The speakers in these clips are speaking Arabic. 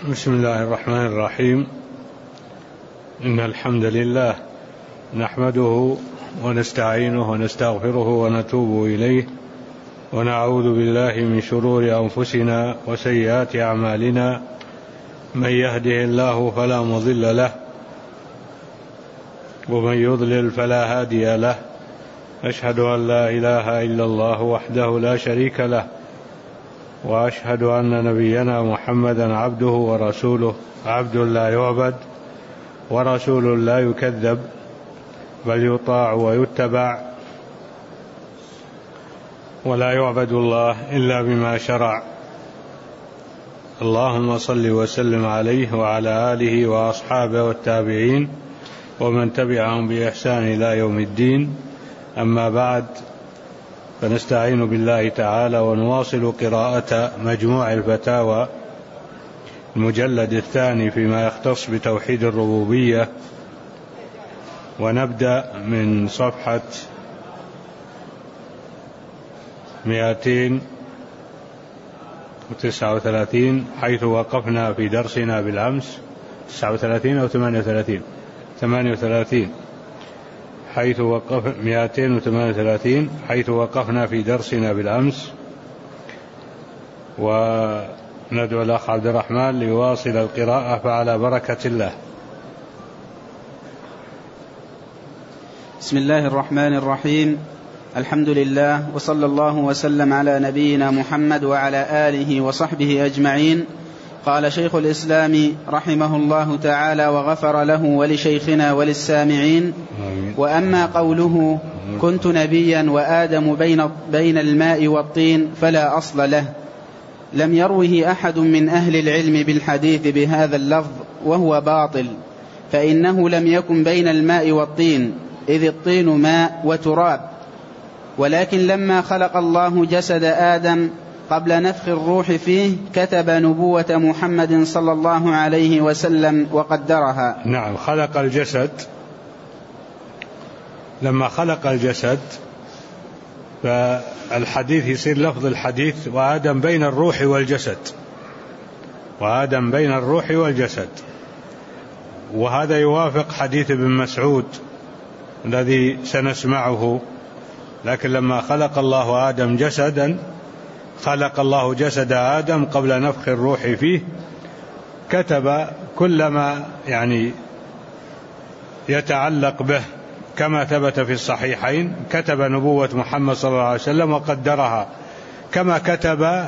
بسم الله الرحمن الرحيم. إن الحمد لله نحمده ونستعينه ونستغفره ونتوب إليه، ونعوذ بالله من شرور أنفسنا وسيئات أعمالنا. من يهده الله فلا مضل له، ومن يضلل فلا هادي له. أشهد أن لا إله إلا الله وحده لا شريك له، وأشهد أن نبينا محمدا عبده ورسوله، عبد لا يعبد ورسول لا يكذب، بل يطاع ويتبع، ولا يعبد الله إلا بما شرع. اللهم صل وسلم عليه وعلى آله وأصحابه والتابعين ومن تبعهم بإحسان إلى يوم الدين. أما بعد، فنستعين بالله تعالى ونواصل قراءة مجموع الفتاوى المجلد الثاني فيما يختص بتوحيد الربوبية، ونبدأ من صفحة 239 حيث وقفنا في درسنا بالأمس. 39 أو 38 حيث 238 حيث وقفنا في درسنا بالأمس، وندعو الأخ عبد الرحمن ليواصل القراءة فعلى بركة الله. بسم الله الرحمن الرحيم. الحمد لله، وصلى الله وسلم على نبينا محمد وعلى آله وصحبه أجمعين. قال شيخ الإسلام رحمه الله تعالى وغفر له ولشيخنا وللسامعين: وأما قوله كنت نبيا وآدم بين الماء والطين فلا أصل له، لم يروه أحد من أهل العلم بالحديث بهذا اللفظ، وهو باطل، فإنه لم يكن بين الماء والطين، إذ الطين ماء وتراب. ولكن لما خلق الله جسد آدم قبل نفخ الروح فيه كتب نبوة محمد صلى الله عليه وسلم وقدرها. نعم، خلق الجسد. لما خلق الجسد فالحديث يصير لفظ الحديث وآدم بين الروح والجسد، وآدم بين الروح والجسد. وهذا يوافق حديث ابن مسعود الذي سنسمعه. لكن لما خلق الله آدم جسدا، خلق الله جسد آدم قبل نفخ الروح فيه، كتب كل ما يتعلق به كما ثبت في الصحيحين. كتب نبوة محمد صلى الله عليه وسلم وقدرها، كما كتب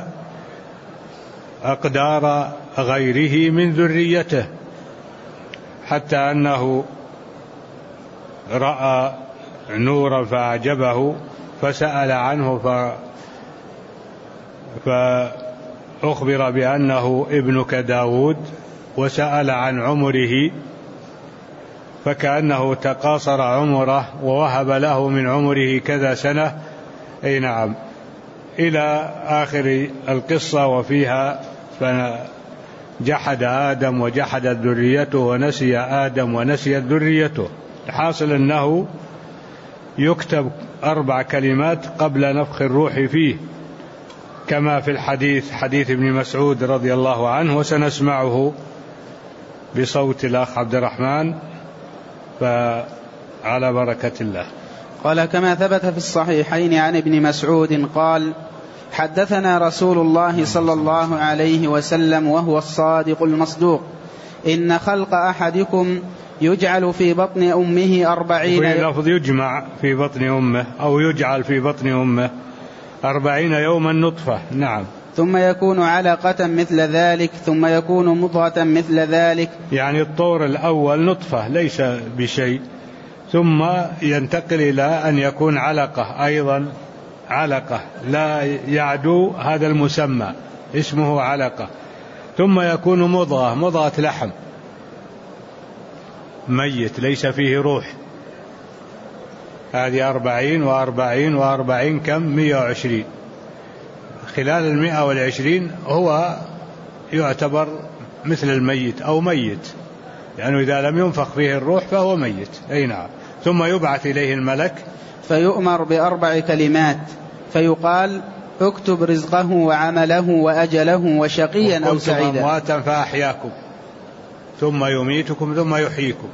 أقدار غيره من ذريته، حتى أنه رأى نورا فأعجبه فسأل عنه فأخبر بأنه ابنك داود، وسأل عن عمره فكأنه تقاصر عمره ووهب له من عمره كذا سنة. أي نعم، إلى آخر القصة. وفيها فجحد آدم وجحدت ذريته، ونسي آدم ونسيت ذريته. الحاصل أنه يكتب 4 كلمات قبل نفخ الروح فيه، كما في الحديث، حديث ابن مسعود رضي الله عنه، وسنسمعه بصوت الأخ عبد الرحمن، فعلى بركة الله. قال: كما ثبت في الصحيحين عن ابن مسعود قال: حدثنا رسول الله صلى الله عليه وسلم وهو الصادق المصدوق: إن خلق أحدكم يجعل في بطن أمه 40، في لفظ يجمع في بطن أمه أو يجعل في بطن أمه 40 يوما نطفة. نعم. ثم يكون علقة مثل ذلك، ثم يكون مضغة مثل ذلك، يعني الطور الأول نطفة ليس بشيء، ثم ينتقل إلى أن يكون علقة، أيضا علقة لا يعدو هذا المسمى، اسمه علقة. ثم يكون مضغة لحم ميت ليس فيه روح. هذه 40 و40 و40 كم؟ 120. خلال 120 هو يعتبر مثل الميت أو ميت، لأنه إذا لم ينفخ فيه الروح فهو ميت. أي نعم. ثم يبعث إليه الملك فيؤمر ب4 كلمات، فيقال: اكتب رزقه وعمله وأجله وشقيا أو سعيدا. وكنتم أمواتا فأحياكم ثم يميتكم ثم يحييكم.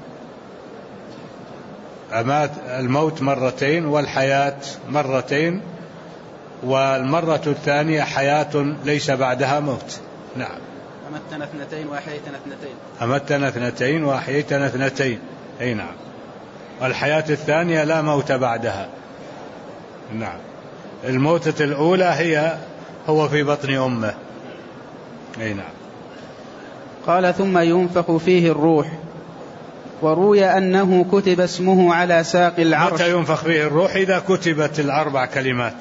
الموت مرتين والحياة مرتين، والمرة الثانية حياة ليس بعدها موت. نعم. أمتنا اثنتين وأحييتنا اثنتين. أمتنا اثنتين وأحييتنا اثنتين. أي نعم. والحياة الثانية لا موت بعدها. نعم. الموتة الأولى هو في بطن أمه. أي نعم. قال ثم ينفخ فيه الروح. وروي أنه كتب اسمه على ساق العرش. متى ينفخ فيه الروح؟ إذا كتبت الأربع كلمات.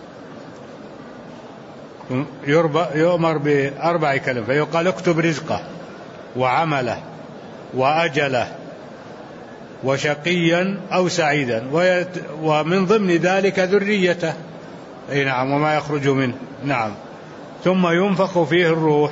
يؤمر بأربع كلمات فيقال اكتب رزقه وعمله وأجله وشقيا أو سعيدا، ومن ضمن ذلك ذريته. أي نعم. وما يخرج منه. نعم. ثم ينفخ فيه الروح.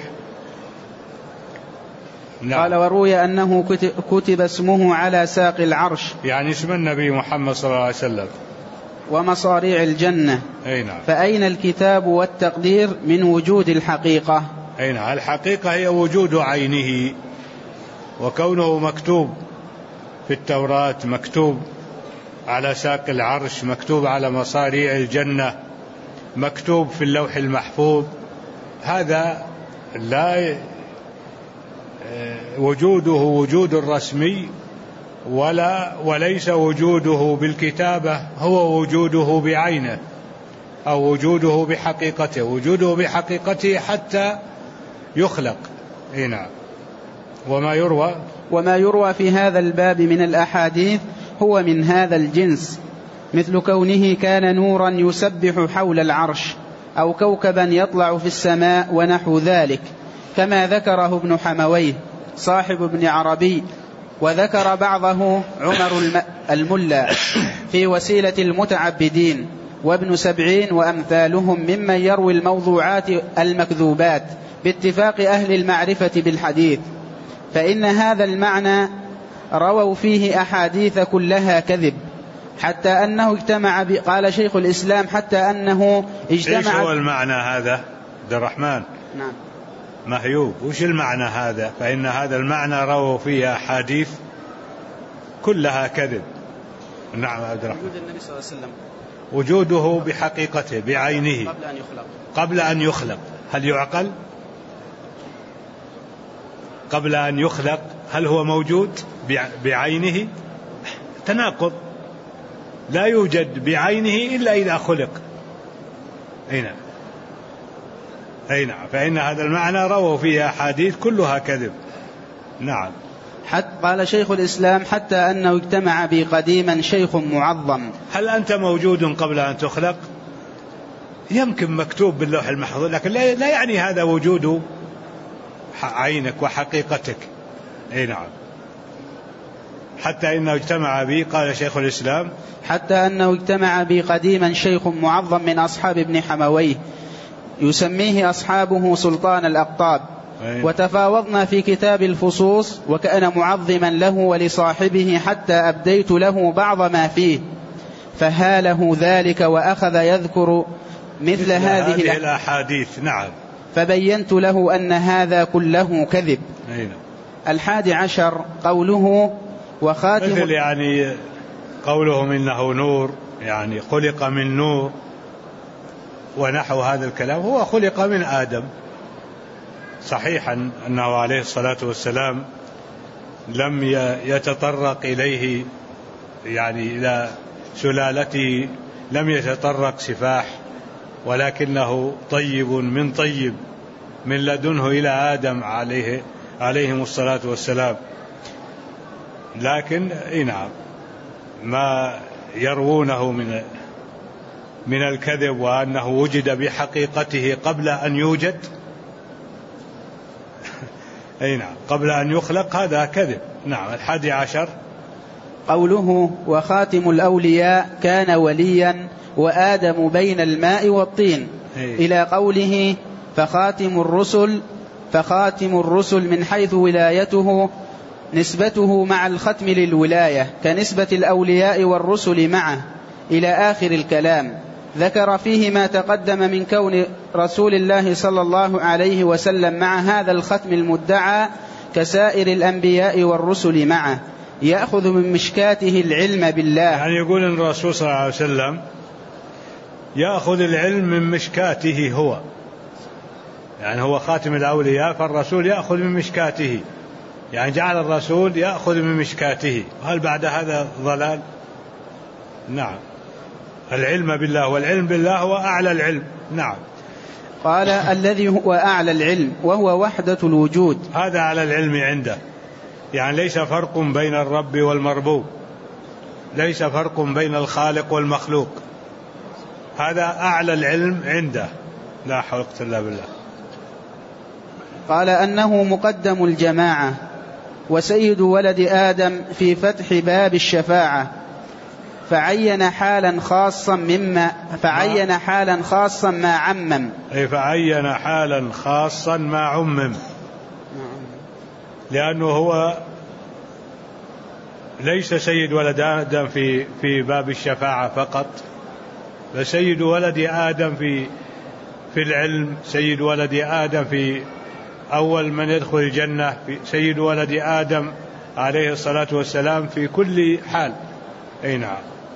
نعم. قال وروي أنه كتب اسمه على ساق العرش، يعني اسم النبي محمد صلى الله عليه وسلم، ومصاريع الجنة. أي نعم. فأين الكتاب والتقدير من وجود الحقيقة؟ أي نعم. الحقيقة هي وجود عينه، وكونه مكتوب في التوراة، مكتوب على ساق العرش، مكتوب على مصاريع الجنة، مكتوب في اللوح المحفوظ، هذا لا وجوده وجود رسمي وليس وجوده بالكتابة هو وجوده بعينه أو وجوده بحقيقته. وجوده بحقيقته حتى يخلق. نعم. وما يروى في هذا الباب من الأحاديث هو من هذا الجنس، مثل كونه كان نورا يسبح حول العرش، أو كوكبا يطلع في السماء ونحو ذلك، كما ذكره ابن حمويه صاحب ابن عربي، وذكر بعضه عمر الملا في وسيلة المتعبدين، وابن سبعين وأمثالهم ممن يروي الموضوعات المكذوبات باتفاق أهل المعرفة بالحديث. فإن هذا المعنى رووا فيه أحاديث كلها كذب، حتى أنه اجتمع قال شيخ الإسلام حتى أنه اجتمع. إيش هو المعنى هذا عبد الرحمن؟ نعم. مهيوب. وش المعنى هذا؟ فإن هذا المعنى رووا فيه أحاديث كلها كذب. نعم عبد الرحمن. وجود النبي صلى الله عليه وسلم وجوده بحقيقته بعينه قبل أن يخلق. هل يعقل؟ قبل أن يخلق هل هو موجود بعينه؟ تناقض. لا يوجد بعينه إلا إذا خلق. أي نعم. فإن هذا المعنى رووا فيه أحاديث كلها كذب. نعم. قال شيخ الإسلام حتى أنه اجتمع بي قديما شيخ معظم. هل أنت موجود قبل أن تخلق؟ يمكن مكتوب باللوح المحفوظ، لكن لا يعني هذا وجود عينك وحقيقتك. أي نعم. حتى إنه اجتمع بي، قال شيخ الإسلام حتى أنه اجتمع بي قديما شيخ معظم من أصحاب ابن حمويه يسميه أصحابه سلطان الأقطاب. وتفاوضنا في كتاب الفصوص، وكان معظما له ولصاحبه حتى أبديت له بعض ما فيه، فهاله ذلك وأخذ يذكر مثل هذه الأحاديث. نعم. فبينت له أن هذا كله كذب. 11 قوله وخاتم، مثل يعني قولهم إنه نور، يعني خلق من نور ونحو هذا الكلام. هو خلق من آدم. صحيحا أنه عليه الصلاة والسلام لم يتطرق إليه، يعني إلى سلالته لم يتطرق سفاح، ولكنه طيب من طيب من لدنه إلى آدم عليهم الصلاة والسلام. لكن نعم ما يروونه من الكذب وأنه وجد بحقيقته قبل أن يوجد أي نعم قبل أن يخلق، هذا كذب. نعم. 11 قوله وخاتم الأولياء كان وليا وآدم بين الماء والطين، إلى قوله فخاتم الرسل من حيث ولايته نسبته مع الختم للولاية كنسبة الأولياء والرسل معه، إلى آخر الكلام. ذكر فيه ما تقدم من كون رسول الله صلى الله عليه وسلم مع هذا الختم المدعى كسائر الأنبياء والرسل معه يأخذ من مشكاته العلم بالله. يعني يقول أن الرسول صلى الله عليه وسلم يأخذ العلم من مشكاته هو، يعني هو خاتم الأولياء، فالرسول يأخذ من مشكاته، يعني جعل الرسول يأخذ من مشكاته. هل بعد هذا ضلال؟ نعم، العلم بالله، والعلم بالله هو أعلى العلم. نعم. قال الذي هو أعلى العلم وهو وحدة الوجود، هذا على العلم عنده، يعني ليس فرق بين الرب والمربوب، ليس فرق بين الخالق والمخلوق، هذا أعلى العلم عنده. لا حول ولا قوة إلا بالله. قال أنه مقدم الجماعة وسيد ولد آدم في فتح باب الشفاعة، فعين حالا خاصا ما عمم. أي فعين حالا خاصا ما عمم، لأنه هو ليس سيد ولد آدم في باب الشفاعة فقط، بل سيد ولد آدم في العلم، سيد ولد آدم في أول من يدخل الجنة، سيد ولد آدم عليه الصلاة والسلام في كل حال. أي نعم.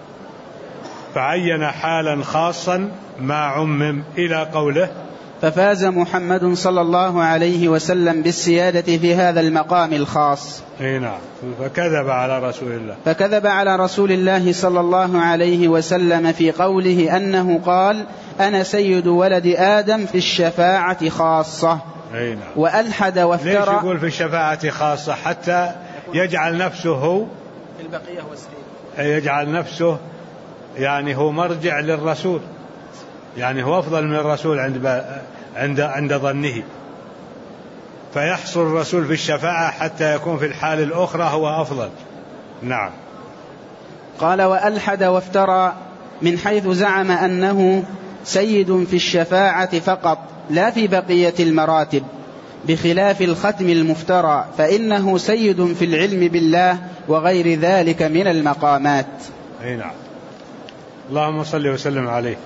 فعين حالا خاصا ما عمم إلى قوله ففاز محمد صلى الله عليه وسلم بالسيادة في هذا المقام الخاص. أي نعم. فكذب على رسول الله صلى الله عليه وسلم في قوله أنه قال أنا سيد ولد آدم في الشفاعة خاصة. أي نعم. وألحد وافترى. ليش يقول في الشفاعة خاصة؟ حتى يجعل نفسه هو في البقية والسليم، يجعل نفسه يعني هو مرجع للرسول، يعني هو أفضل من الرسول عند ظنه، فيحصل الرسول في الشفاعة حتى يكون في الحال الأخرى هو أفضل. نعم. قال وألحد وافترى من حيث زعم أنه سيد في الشفاعة فقط لا في بقية المراتب، بخلاف الختم المفترى فإنه سيد في العلم بالله وغير ذلك من المقامات. أي نعم. اللهم صل وسلم عليه.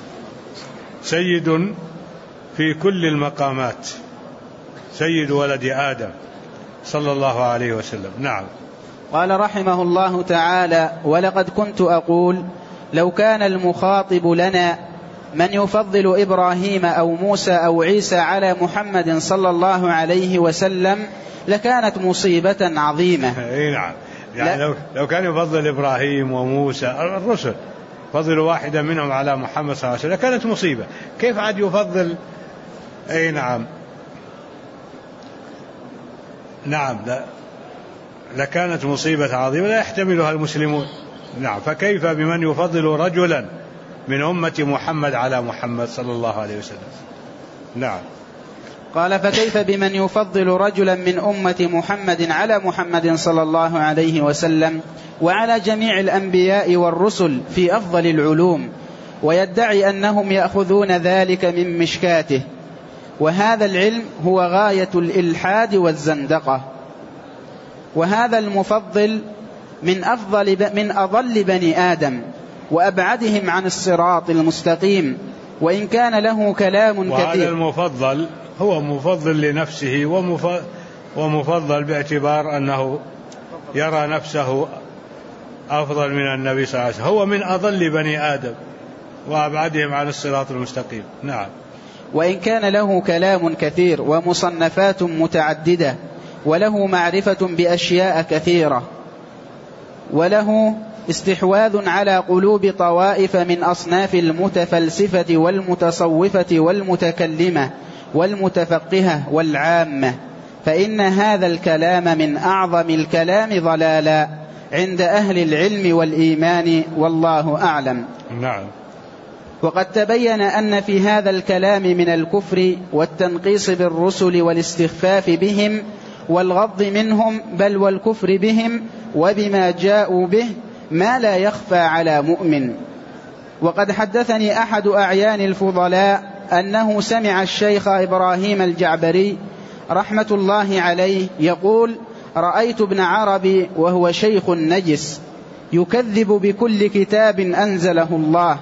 سيد في كل المقامات، سيد ولد آدم صلى الله عليه وسلم. نعم. قال رحمه الله تعالى ولقد كنت أقول لو كان المخاطب لنا من يفضل إبراهيم أو موسى أو عيسى على محمد صلى الله عليه وسلم لكانت مصيبة عظيمة. أي نعم. يعني لو كان يفضل إبراهيم وموسى الرسل، فضل واحدة منهم على محمد صلى الله عليه وسلم كانت مصيبة، كيف عاد يفضل؟ أي نعم. نعم، لكانت مصيبة عظيمة لا يحتملها المسلمون. نعم. فكيف بمن يفضل رجلا من أمة محمد على محمد صلى الله عليه وسلم؟ نعم. قال فكيف بمن يفضل رجلا من أمة محمد على محمد صلى الله عليه وسلم وعلى جميع الأنبياء والرسل في أفضل العلوم، ويدعي أنهم يأخذون ذلك من مشكاته، وهذا العلم هو غاية الإلحاد والزندقة. وهذا المفضل من أضل بني آدم وأبعدهم عن الصراط المستقيم، وإن كان له كلام كثير. وهذا المفضل هو مفضل لنفسه ومفضل باعتبار أنه يرى نفسه أفضل من النبي صلى الله عليه وسلم، هو من أضل بني آدم وأبعدهم عن الصراط المستقيم. نعم. وإن كان له كلام كثير ومصنفات متعددة وله معرفة بأشياء كثيرة وله استحواذ على قلوب طوائف من أصناف المتفلسفة والمتصوفة والمتكلمة والمتفقهة والعامة، فإن هذا الكلام من أعظم الكلام ضلالا عند أهل العلم والإيمان، والله أعلم. نعم. وقد تبين أن في هذا الكلام من الكفر والتنقيص بالرسل والاستخفاف بهم والغض منهم بل والكفر بهم وبما جاءوا به ما لا يخفى على مؤمن. وقد حدثني أحد أعيان الفضلاء أنه سمع الشيخ إبراهيم الجعبري رحمة الله عليه يقول: رأيت ابن عربي وهو شيخ نجس يكذب بكل كتاب أنزله الله،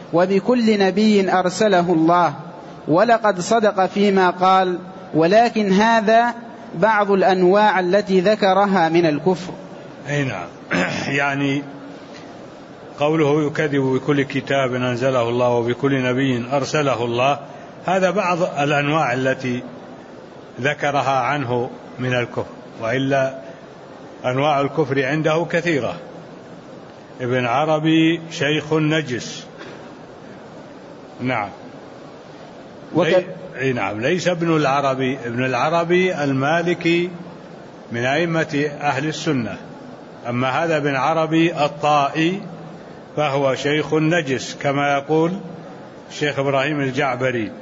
وبكل نبي أرسله الله، ولقد صدق فيما قال، ولكن هذا بعض الأنواع التي ذكرها من الكفر. أي نعم. يعني قوله يكذب بكل كتاب أنزله الله وبكل نبي أرسله الله، هذا بعض الأنواع التي ذكرها عنه من الكفر، وإلا أنواع الكفر عنده كثيرة. ابن عربي شيخ نجس، نعم. نعم، ليس ابن العربي، ابن العربي المالكي من أئمة أهل السنة، أما هذا ابن عربي الطائي فهو شيخ نجس، كما يقول الشيخ إبراهيم الجعبري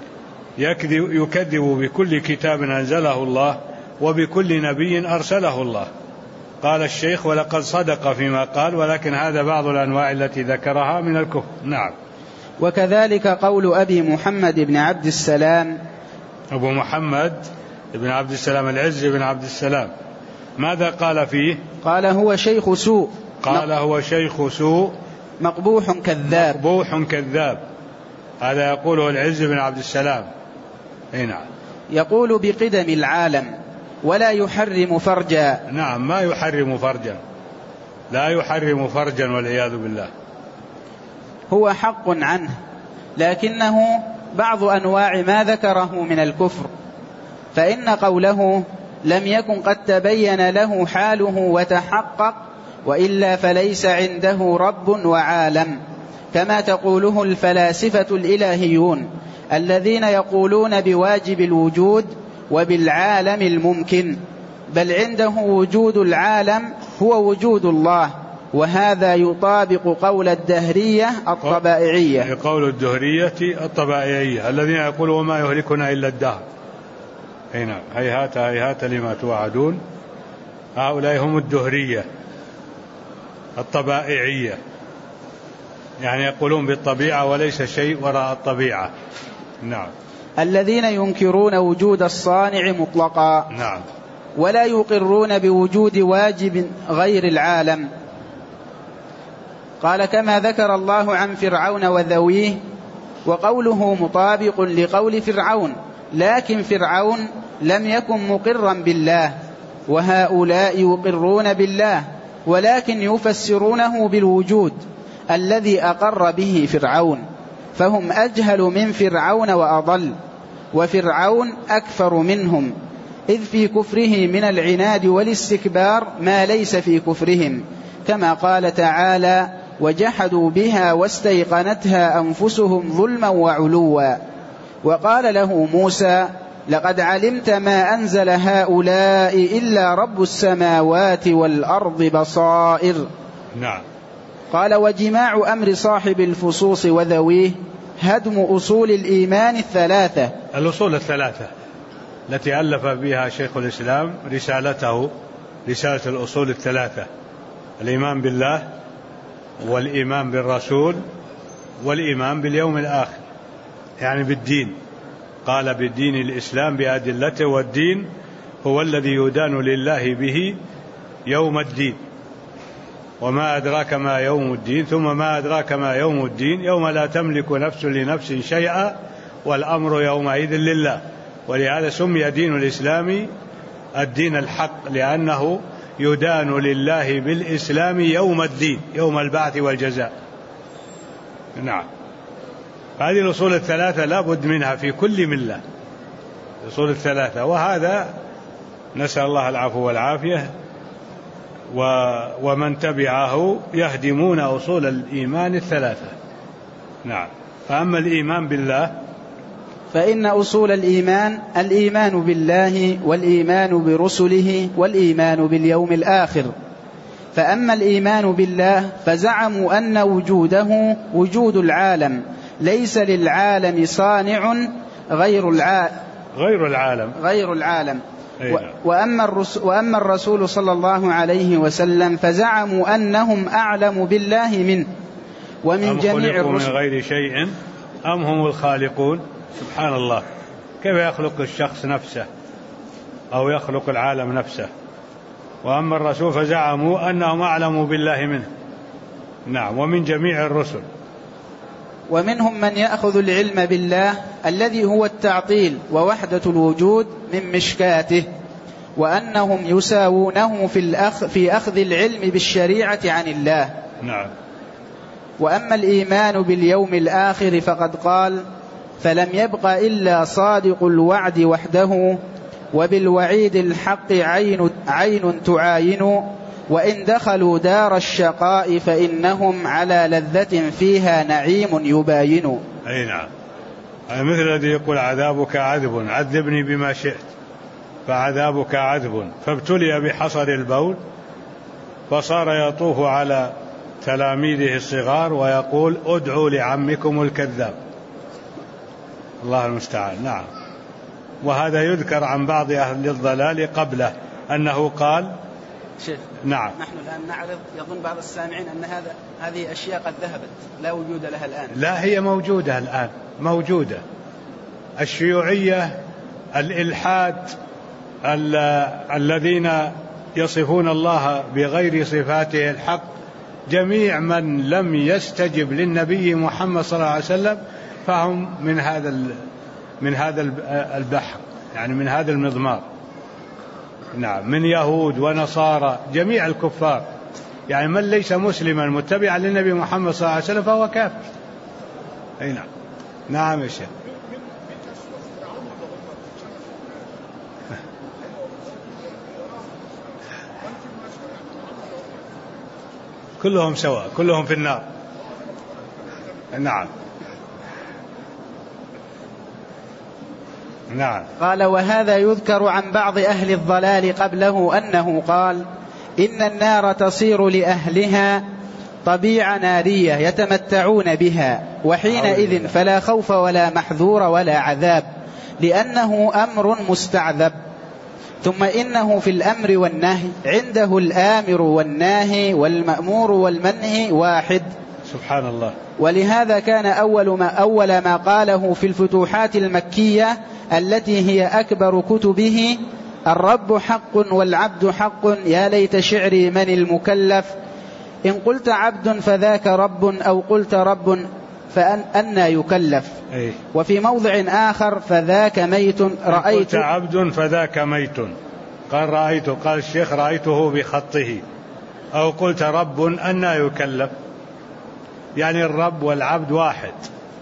يكذب بكل كتاب أنزله الله وبكل نبي أرسله الله. قال الشيخ ولقد صدق فيما قال، ولكن هذا بعض الأنواع التي ذكرها من الكفر. نعم. وكذلك قول أبي محمد بن عبد السلام، أبو محمد بن عبد السلام العز بن عبد السلام، ماذا قال فيه؟ قال هو شيخ سوء، قال هو شيخ سوء مقبوح كذاب، مقبوح كذاب، هذا يقوله العز بن عبد السلام. نعم. يقول بقدم العالم ولا يحرم فرجا. نعم، ما يحرم فرجا، لا يحرم فرجا والعياذ بالله. هو حق عنه، لكنه بعض أنواع ما ذكره من الكفر، فإن قوله لم يكن قد تبين له حاله وتحقق، وإلا فليس عنده رب وعالم، كما تقوله الفلاسفة الإلهيون الذين يقولون بواجب الوجود وبالعالم الممكن، بل عنده وجود العالم هو وجود الله، وهذا يطابق قول الدهرية الطبائعية، قول الدهرية الطبائعية الذين يقولون وما يهلكنا إلا الدهر. نعم، هيهات هيهات لما توعدون. هؤلاء هم الدهرية الطبائعية، يعني يقولون بالطبيعة وليس شيء وراء الطبيعة. نعم. الذين ينكرون وجود الصانع مطلقا. نعم. ولا يقرون بوجود واجب غير العالم. قال كما ذكر الله عن فرعون وذويه، وقوله مطابق لقول فرعون، لكن فرعون لم يكن مقرا بالله، وهؤلاء يقرون بالله ولكن يفسرونه بالوجود الذي أقر به فرعون، فهم أجهل من فرعون وأضل، وفرعون أكفر منهم، إذ في كفره من العناد والاستكبار ما ليس في كفرهم، كما قال تعالى وجحدوا بها واستيقنتها أنفسهم ظلما وعلوا. وقال له موسى لقد علمت ما أنزل هؤلاء إلا رب السماوات والأرض بصائر. نعم. قال وجماع أمر صاحب الفصوص وذويه هدم أصول الإيمان الثلاثة. الأصول الثلاثة التي ألف بها شيخ الإسلام رسالته، رسالة الأصول الثلاثة: الإيمان بالله، والإيمان بالرسول، والإيمان باليوم الآخر، يعني بالدين. قال بالدين الإسلام بأدلته، والدين هو الذي يدان لله به يوم الدين. وما أدراك ما يوم الدين، ثم ما أدراك ما يوم الدين، يوم لا تملك نفس لنفس شيئا والأمر يومئذ لله. ولهذا سمي دين الإسلام الدين الحق، لأنه يدان لله بالإسلام يوم الدين، يوم البعث والجزاء. نعم. هذه الأصول الثلاثة لا بد منها في كل ملة، الأصول الثلاثة، وهذا نسأل الله العفو والعافية. ومن تبعه يهدمون أصول الإيمان الثلاثة. نعم. فأما الإيمان بالله فإن أصول الإيمان الإيمان بالله والإيمان برسله والإيمان باليوم الآخر. فأما الإيمان بالله فزعموا أن وجوده وجود العالم، ليس للعالم صانع غير العالم. وأما الرسول صلى الله عليه وسلم فزعموا أنهم أعلم بالله منه ومن جميع الرسل. من غير شيء أم هم الخالقون؟ سبحان الله، كيف يخلق الشخص نفسه أو يخلق العالم نفسه؟ وأما الرسول فزعموا أنهم أعلم بالله منه. نعم. ومن جميع الرسل. ومنهم من يأخذ العلم بالله الذي هو التعطيل ووحدة الوجود من مشكاته، وأنهم يساوونه في أخذ العلم بالشريعة عن الله. نعم. وأما الإيمان باليوم الآخر فقد قال: فلم يبق إلا صادق الوعد وحده، وبالوعيد الحق عين تعاين، وإن دخلوا دار الشقاء فإنهم على لذة فيها نعيم يباين. أي نعم. مثل الذي يقول: عذابك عذب عذبني بما شئت، فعذابك عذب، فابتلي بحصر البول فصار يطوف على تلاميذه الصغار ويقول: ادعوا لعمكم الكذاب. الله المستعان. نعم. وهذا يذكر عن بعض أهل الضلال قبله أنه قال: شيخ، نعم، نحن الآن نعرض، يظن بعض السامعين أن هذه أشياء قد ذهبت لا وجود لها الآن. لا، هي موجودة الآن، موجودة. الشيوعية، الإلحاد، الذين يصفون الله بغير صفاته الحق، جميع من لم يستجب للنبي محمد صلى الله عليه وسلم فهم من هذا البحر، يعني من هذا المضمار. نعم، من يهود ونصارى، جميع الكفار، يعني من ليس مسلما متبعا للنبي محمد صلى الله عليه وسلم فهو كافر. أي نعم. نعم يا شيخ. كلهم سواء، كلهم في النار. نعم. نعم. قال: وهذا يذكر عن بعض أهل الضلال قبله أنه قال: إن النار تصير لأهلها طبيعة نارية يتمتعون بها، وحينئذ فلا خوف ولا محذور ولا عذاب، لأنه أمر مستعذب. ثم إنه في الأمر والنهي عنده الآمر والناهي والمأمور والمنهي واحد. سبحان الله. ولهذا كان أول ما قاله في الفتوحات المكية التي هي أكبر كتبه: الرب حق والعبد حق، يا ليت شعري من المكلف، إن قلت عبد فذاك رب، أو قلت رب فأنا يكلف. وفي موضع آخر: فذاك ميت رأيت، قلت عبد فذاك ميت، قال رأيته، قال الشيخ رأيته بخطه، أو قلت رب أنا يكلف، يعني الرب والعبد واحد.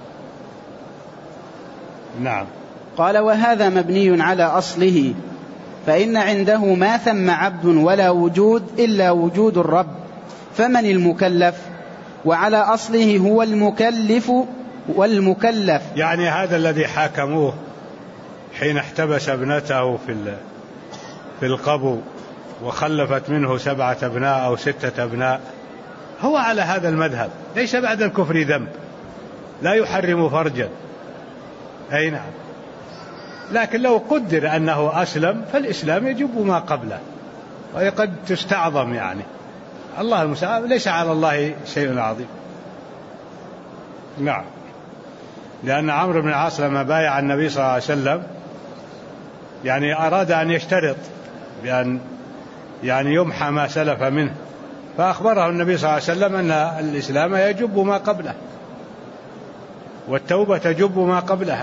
نعم. قال: وهذا مبني على أصله، فإن عنده ما ثم عبد ولا وجود إلا وجود الرب، فمن المكلف؟ وعلى أصله هو المكلف والمكلف، يعني هذا الذي حاكموه حين احتبس ابنته في القبو وخلفت منه 7 أبناء أو 6 أبناء، هو على هذا المذهب، ليس بعد الكفر ذنب، لا يحرم فرجا. أي نعم. لكن لو قدر أنه أسلم فالإسلام يجب ما قبله، وقد تستعظم، يعني الله المستعان، ليس على الله شيء عظيم. نعم. لأن عمرو بن العاص لما بايع النبي صلى الله عليه وسلم يعني أراد أن يشترط بأن يعني يمحى ما سلف منه، فأخبره النبي صلى الله عليه وسلم أن الإسلام يجب ما قبله والتوبة تجب ما قبلها.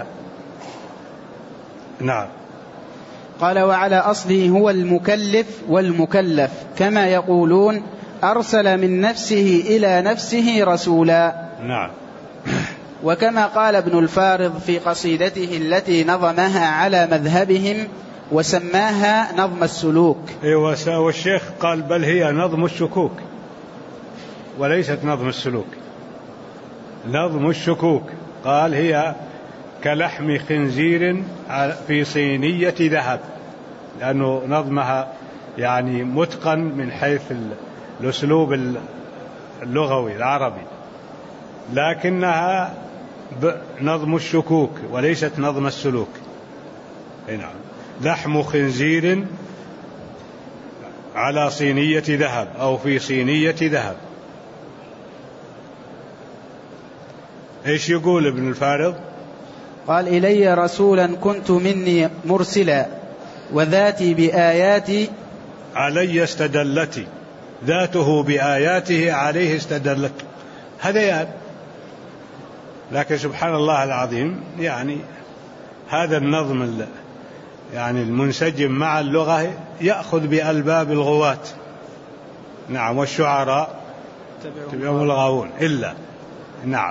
نعم. قال: وعلى أصله هو المكلف والمكلف، كما يقولون: أرسل من نفسه إلى نفسه رسولا. نعم. وكما قال ابن الفارض في قصيدته التي نظمها على مذهبهم وسماها نظم السلوك. والشيخ قال: بل هي نظم الشكوك وليست نظم السلوك. نظم الشكوك، قال: هي كلحم خنزير في صينية ذهب، لأنه نظمها يعني متقن من حيث الأسلوب اللغوي العربي، لكنها نظم الشكوك وليست نظم السلوك. نعم. لحم خنزير على صينية ذهب أو في صينية ذهب. إيش يقول ابن الفارض؟ قال: إلي رسولا كنت مني مرسلا، وذاتي بآياتي علي استدلتي، ذاته بآياته عليه استدلت. هذيان لكن سبحان الله العظيم، يعني هذا النظم يعني المنسجم مع اللغة يأخذ بألباب الغواة. نعم، والشعراء تبعهم الغاوون إلا. نعم.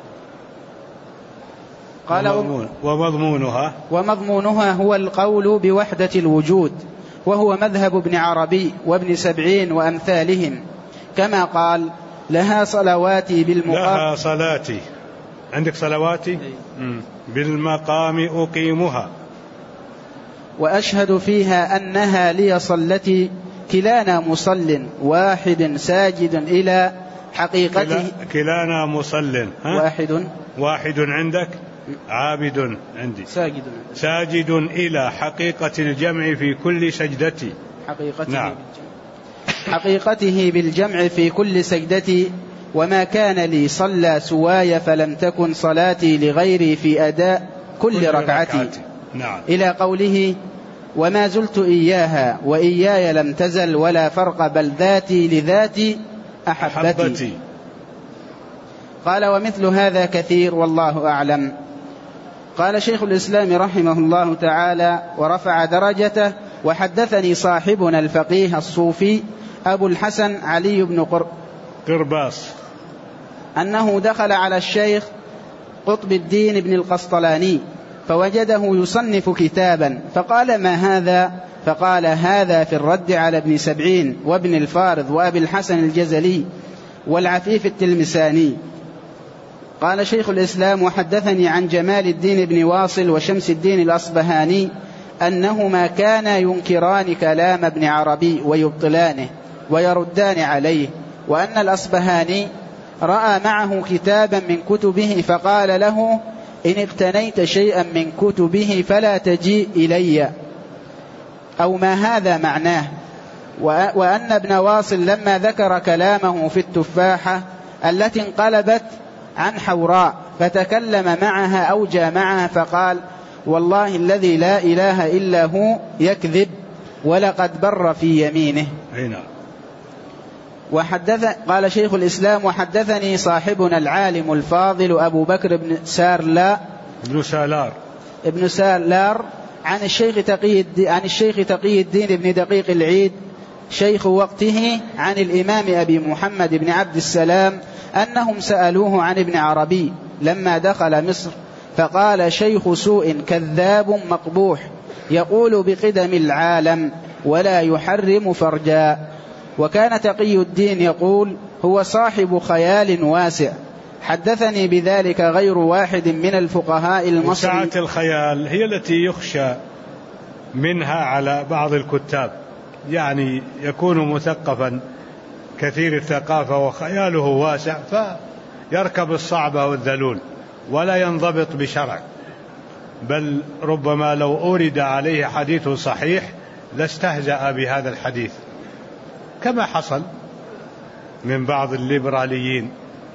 قال ومضمونها هو القول بوحدة الوجود، وهو مذهب ابن عربي وابن سبعين وأمثالهم، كما قال لها صلواتي لها صلاتي، عندك صلواتي بالمقام أقيمها، وأشهد فيها أنها لي صلتي، كلانا مصل واحد ساجد إلى حقيقته. كلانا مصل واحد عندك، عابد عندي، ساجد إلى حقيقة الجمع في كل سجدتي. نعم. حقيقته بالجمع في كل سجدتي، وما كان لي صلى سواي، فلم تكن صلاتي لغيري في أداء كل ركعتي. نعم. إلى قوله وما زلت إياها وإياي لم تزل، ولا فرق بل ذاتي لذاتي أحبتي. قال ومثل هذا كثير والله أعلم. قال شيخ الإسلام رحمه الله تعالى ورفع درجته: وحدثني صاحبنا الفقيه الصوفي أبو الحسن علي بن قرباس أنه دخل على الشيخ قطب الدين بن القسطلاني فوجده يصنف كتابا، فقال ما هذا؟ فقال هذا في الرد على ابن سبعين وابن الفارض وأبي الحسن الجزلي والعفيف التلمساني. قال شيخ الإسلام وحدثني عن جمال الدين بن واصل وشمس الدين الأصبهاني أنهما كانا ينكران كلام ابن عربي ويبطلانه ويردان عليه، وأن الأصبهاني رأى معه كتابا من كتبه فقال له إن اقتنيت شيئا من كتبه فلا تجيء إلي، أو ما هذا معناه. وأن ابن واصل لما ذكر كلامه في التفاحة التي انقلبت عن حوراء فتكلم معها أو جامعها فقال والله الذي لا إله إلا هو يكذب ولقد بر في يمينه. قال شيخ الإسلام وحدثني صاحبنا العالم الفاضل أبو بكر بن سالار عن الشيخ تقي الدين بن دقيق العيد شيخ وقته عن الإمام أبي محمد بن عبد السلام أنهم سألوه عن ابن عربي لما دخل مصر، فقال شيخ سوء كذاب مقبوح يقول بقدم العالم ولا يحرم فرجا. وكان تقي الدين يقول هو صاحب خيال واسع، حدثني بذلك غير واحد من الفقهاء المصري. وسعة الخيال هي التي يخشى منها على بعض الكتاب، يعني يكون مثقفا كثير الثقافة وخياله واسع فيركب الصعب والذلول ولا ينضبط بشرع، بل ربما لو أورد عليه حديث صحيح لاستهزأ بهذا الحديث، كما حصل من بعض الليبراليين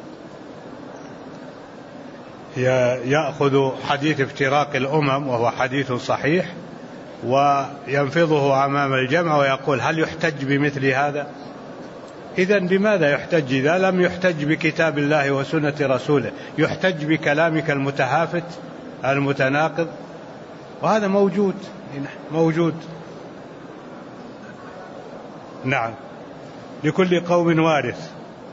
يأخذ حديث افتراق الأمم وهو حديث صحيح وينفضه أمام الجمع ويقول هل يحتج بمثل هذا؟ إذن بماذا يحتج إذا لم يحتج بكتاب الله وسنة رسوله؟ يحتج بكلامك المتهافت المتناقض، وهذا موجود. نعم، لكل قوم وارث.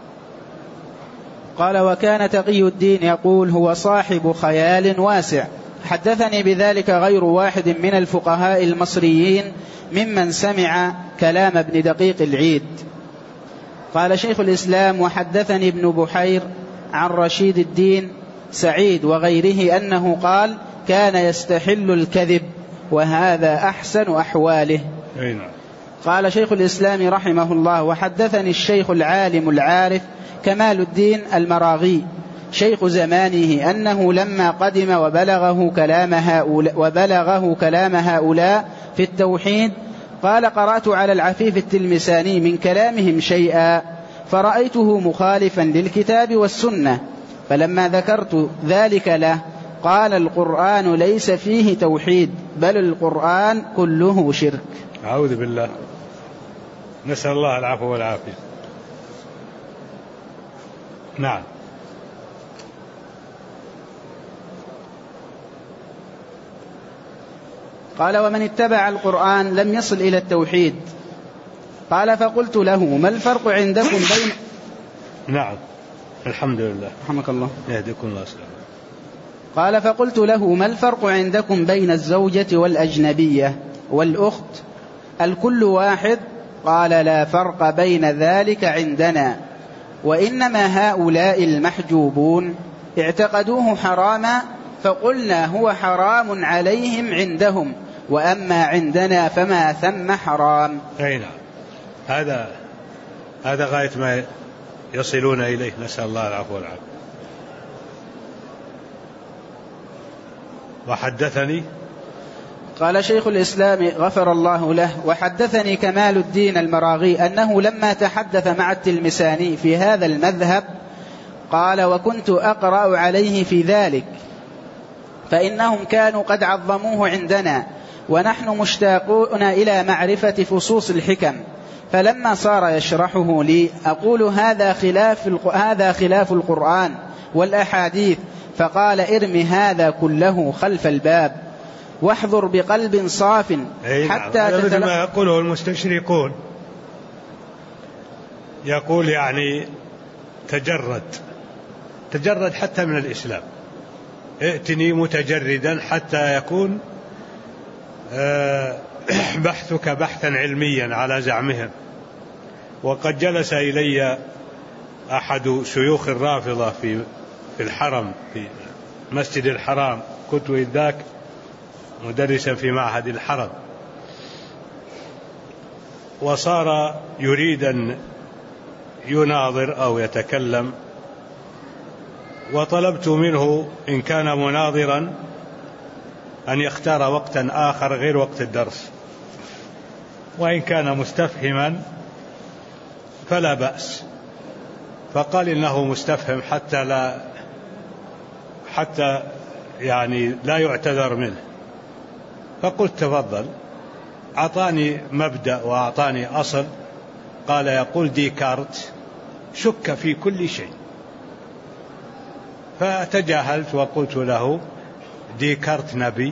قال وكان تقي الدين يقول هو صاحب خيال واسع، حدثني بذلك غير واحد من الفقهاء المصريين ممن سمع كلام ابن دقيق العيد. قال شيخ الإسلام وحدثني ابن بحير عن رشيد الدين سعيد وغيره أنه قال كان يستحل الكذب وهذا أحسن أحواله. قال شيخ الإسلام رحمه الله وحدثني الشيخ العالم العارف كمال الدين المراغي شيخ زمانه أنه لما قدم وبلغه كلام هؤلاء في التوحيد قال قرأت على العفيف التلمساني من كلامهم شيئا فرأيته مخالفا للكتاب والسنة، فلما ذكرت ذلك له قال القرآن ليس فيه توحيد بل القرآن كله شرك. أعوذ بالله، نسأل الله العفو والعافية. نعم. قال: ومن اتبع القرآن لم يصل إلى التوحيد. قال: فقلت له: ما الفرق عندكم بين نعم الحمد لله رحمك الله يهديكم الله. قال: فقلت له: ما الفرق عندكم بين الزوجة والأجنبية والأخت؟ الكل واحد؟ قال: لا فرق بين ذلك عندنا، وإنما هؤلاء المحجوبون اعتقدوه حراما، فقلنا هو حرام عليهم عندهم، وأما عندنا فما ثم حرام. أي نعم، هذا غاية ما يصلون إليه، نسأل الله العفو والعافية. وحدثني، قال شيخ الإسلام غفر الله له: وحدثني كمال الدين المراغي أنه لما تحدث مع التلمساني في هذا المذهب قال: وكنت أقرأ عليه في ذلك، فإنهم كانوا قد عظموه عندنا، ونحن مشتاقون إلى معرفة فصوص الحكم، فلما صار يشرحه لي أقول: هذا خلاف القرآن والأحاديث، فقال: ارم هذا كله خلف الباب، واحذر بقلب صاف حتى مثل ما يقوله المستشرقون، يقول يعني تجرد حتى من الإسلام، ائتني متجردا حتى يكون بحثك بحثا علميا على زعمهم. وقد جلس إلي أحد شيوخ الرافضة في الحرم، في مسجد الحرام، كنت إذ ذاك مدرسا في معهد الحرم، وصار يريد أن يناظر أو يتكلم، وطلبت منه إن كان مناظرا أن يختار وقتا آخر غير وقت الدرس، وإن كان مستفهما فلا بأس. فقال إنه مستفهم حتى يعني لا يعتذر منه. فقلت: تفضل. أعطاني مبدأ وأعطاني أصل، قال: يقول ديكارت: شك في كل شيء. فتجاهلت وقلت له: ديكارت نبي؟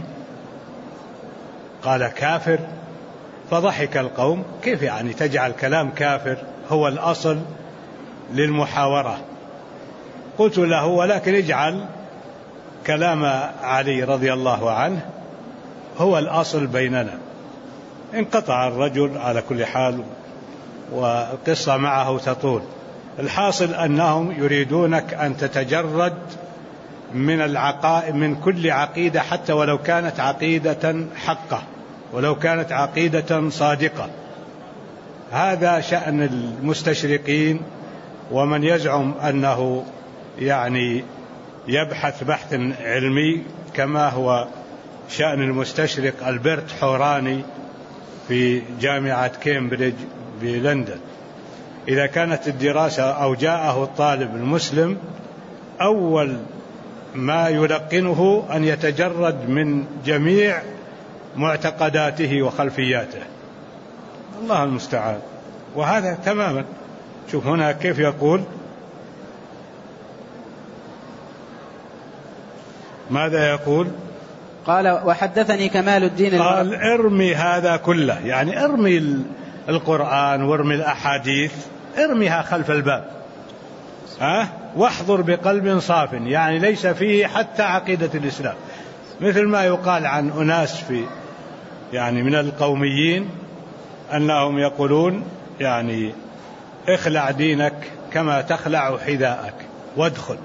قال: كافر. فضحك القوم: كيف يعني تجعل كلام كافر هو الأصل للمحاورة؟ قلت له: ولكن اجعل كلام علي رضي الله عنه هو الأصل بيننا. انقطع الرجل على كل حال، والقصة معه تطول. الحاصل أنهم يريدونك أن تتجرد من العقائد، من كل عقيدة، حتى ولو كانت عقيدة حقة، ولو كانت عقيدة صادقة. هذا شأن المستشرقين، ومن يزعم أنه يعني يبحث بحثا علمي، كما هو شأن المستشرق ألبرت حوراني في جامعة كامبريدج بلندن. إذا كانت الدراسة أو جاءه الطالب المسلم، أول ما يلقنه أن يتجرد من جميع معتقداته وخلفياته. الله المستعان. وهذا تماما. شوف هنا كيف يقول، ماذا يقول؟ قال: وحدثني كمال الدين قال: ارمي هذا كله، يعني ارمي القرآن وارمي الأحاديث، ارميها خلف الباب، واحضر بقلب صاف، يعني ليس فيه حتى عقيدة الإسلام. مثل ما يقال عن أناس يعني من القوميين أنهم يقولون يعني اخلع دينك كما تخلع حذاءك وادخل،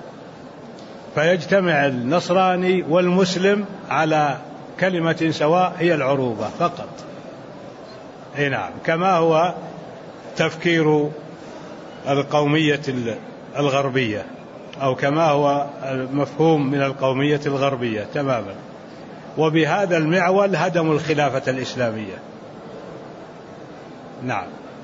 فيجتمع النصراني والمسلم على كلمة سواء هي العروبة فقط. اي نعم، كما هو تفكير القومية الغربية، أو كما هو مفهوم من القومية الغربية تماما. وبهذا المعول هدموا الخلافة الإسلامية. نعم،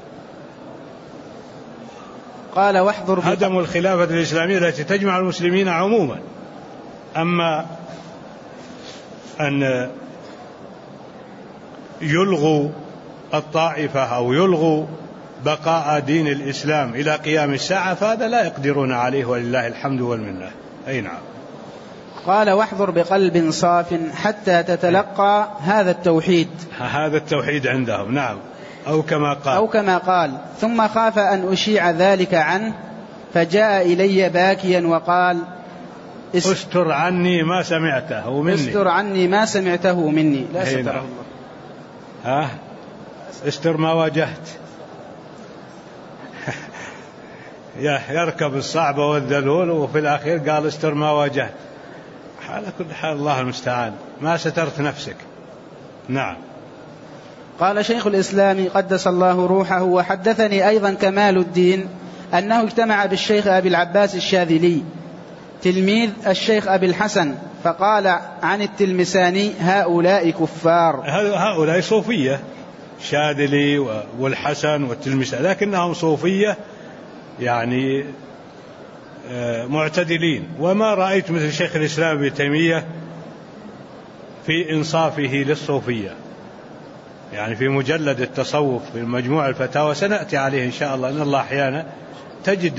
قال: واحذر هدموا الخلافة الإسلامية التي تجمع المسلمين عموما. أما أن يلغوا الطائفة أو يلغوا بقاء دين الإسلام إلى قيام الساعة، فهذا لا يقدرون عليه، ولله الحمد والمنة. أي نعم. قال واحضر بقلب صاف حتى تتلقى هذا التوحيد. هذا التوحيد عندهم، نعم، أو كما قال. ثم خاف أن أشيع ذلك عنه فجاء إلي باكيا وقال استر عني ما سمعته مني. استر عني ما سمعته مني. لا ستره الله. استر ما واجهت. يركب الصعبة والذلول وفي الأخير قال استر ما واجهت. على كل حال الله المستعان، ما سترت نفسك. نعم. قال شيخ الإسلام قدس الله روحه: وحدثني أيضا كمال الدين أنه اجتمع بالشيخ أبي العباس الشاذلي تلميذ الشيخ أبي الحسن فقال عن التلمساني: هؤلاء كفار. هؤلاء صوفية، شاذلي والحسن والتلمساني، لكنهم صوفية يعني معتدلين. وما رأيت مثل شيخ الإسلام ابن تيمية في إنصافه للصوفية، يعني في مجلد التصوف في مجموع الفتاوى، سنأتي عليه إن شاء الله، إن الله أحيانا تجد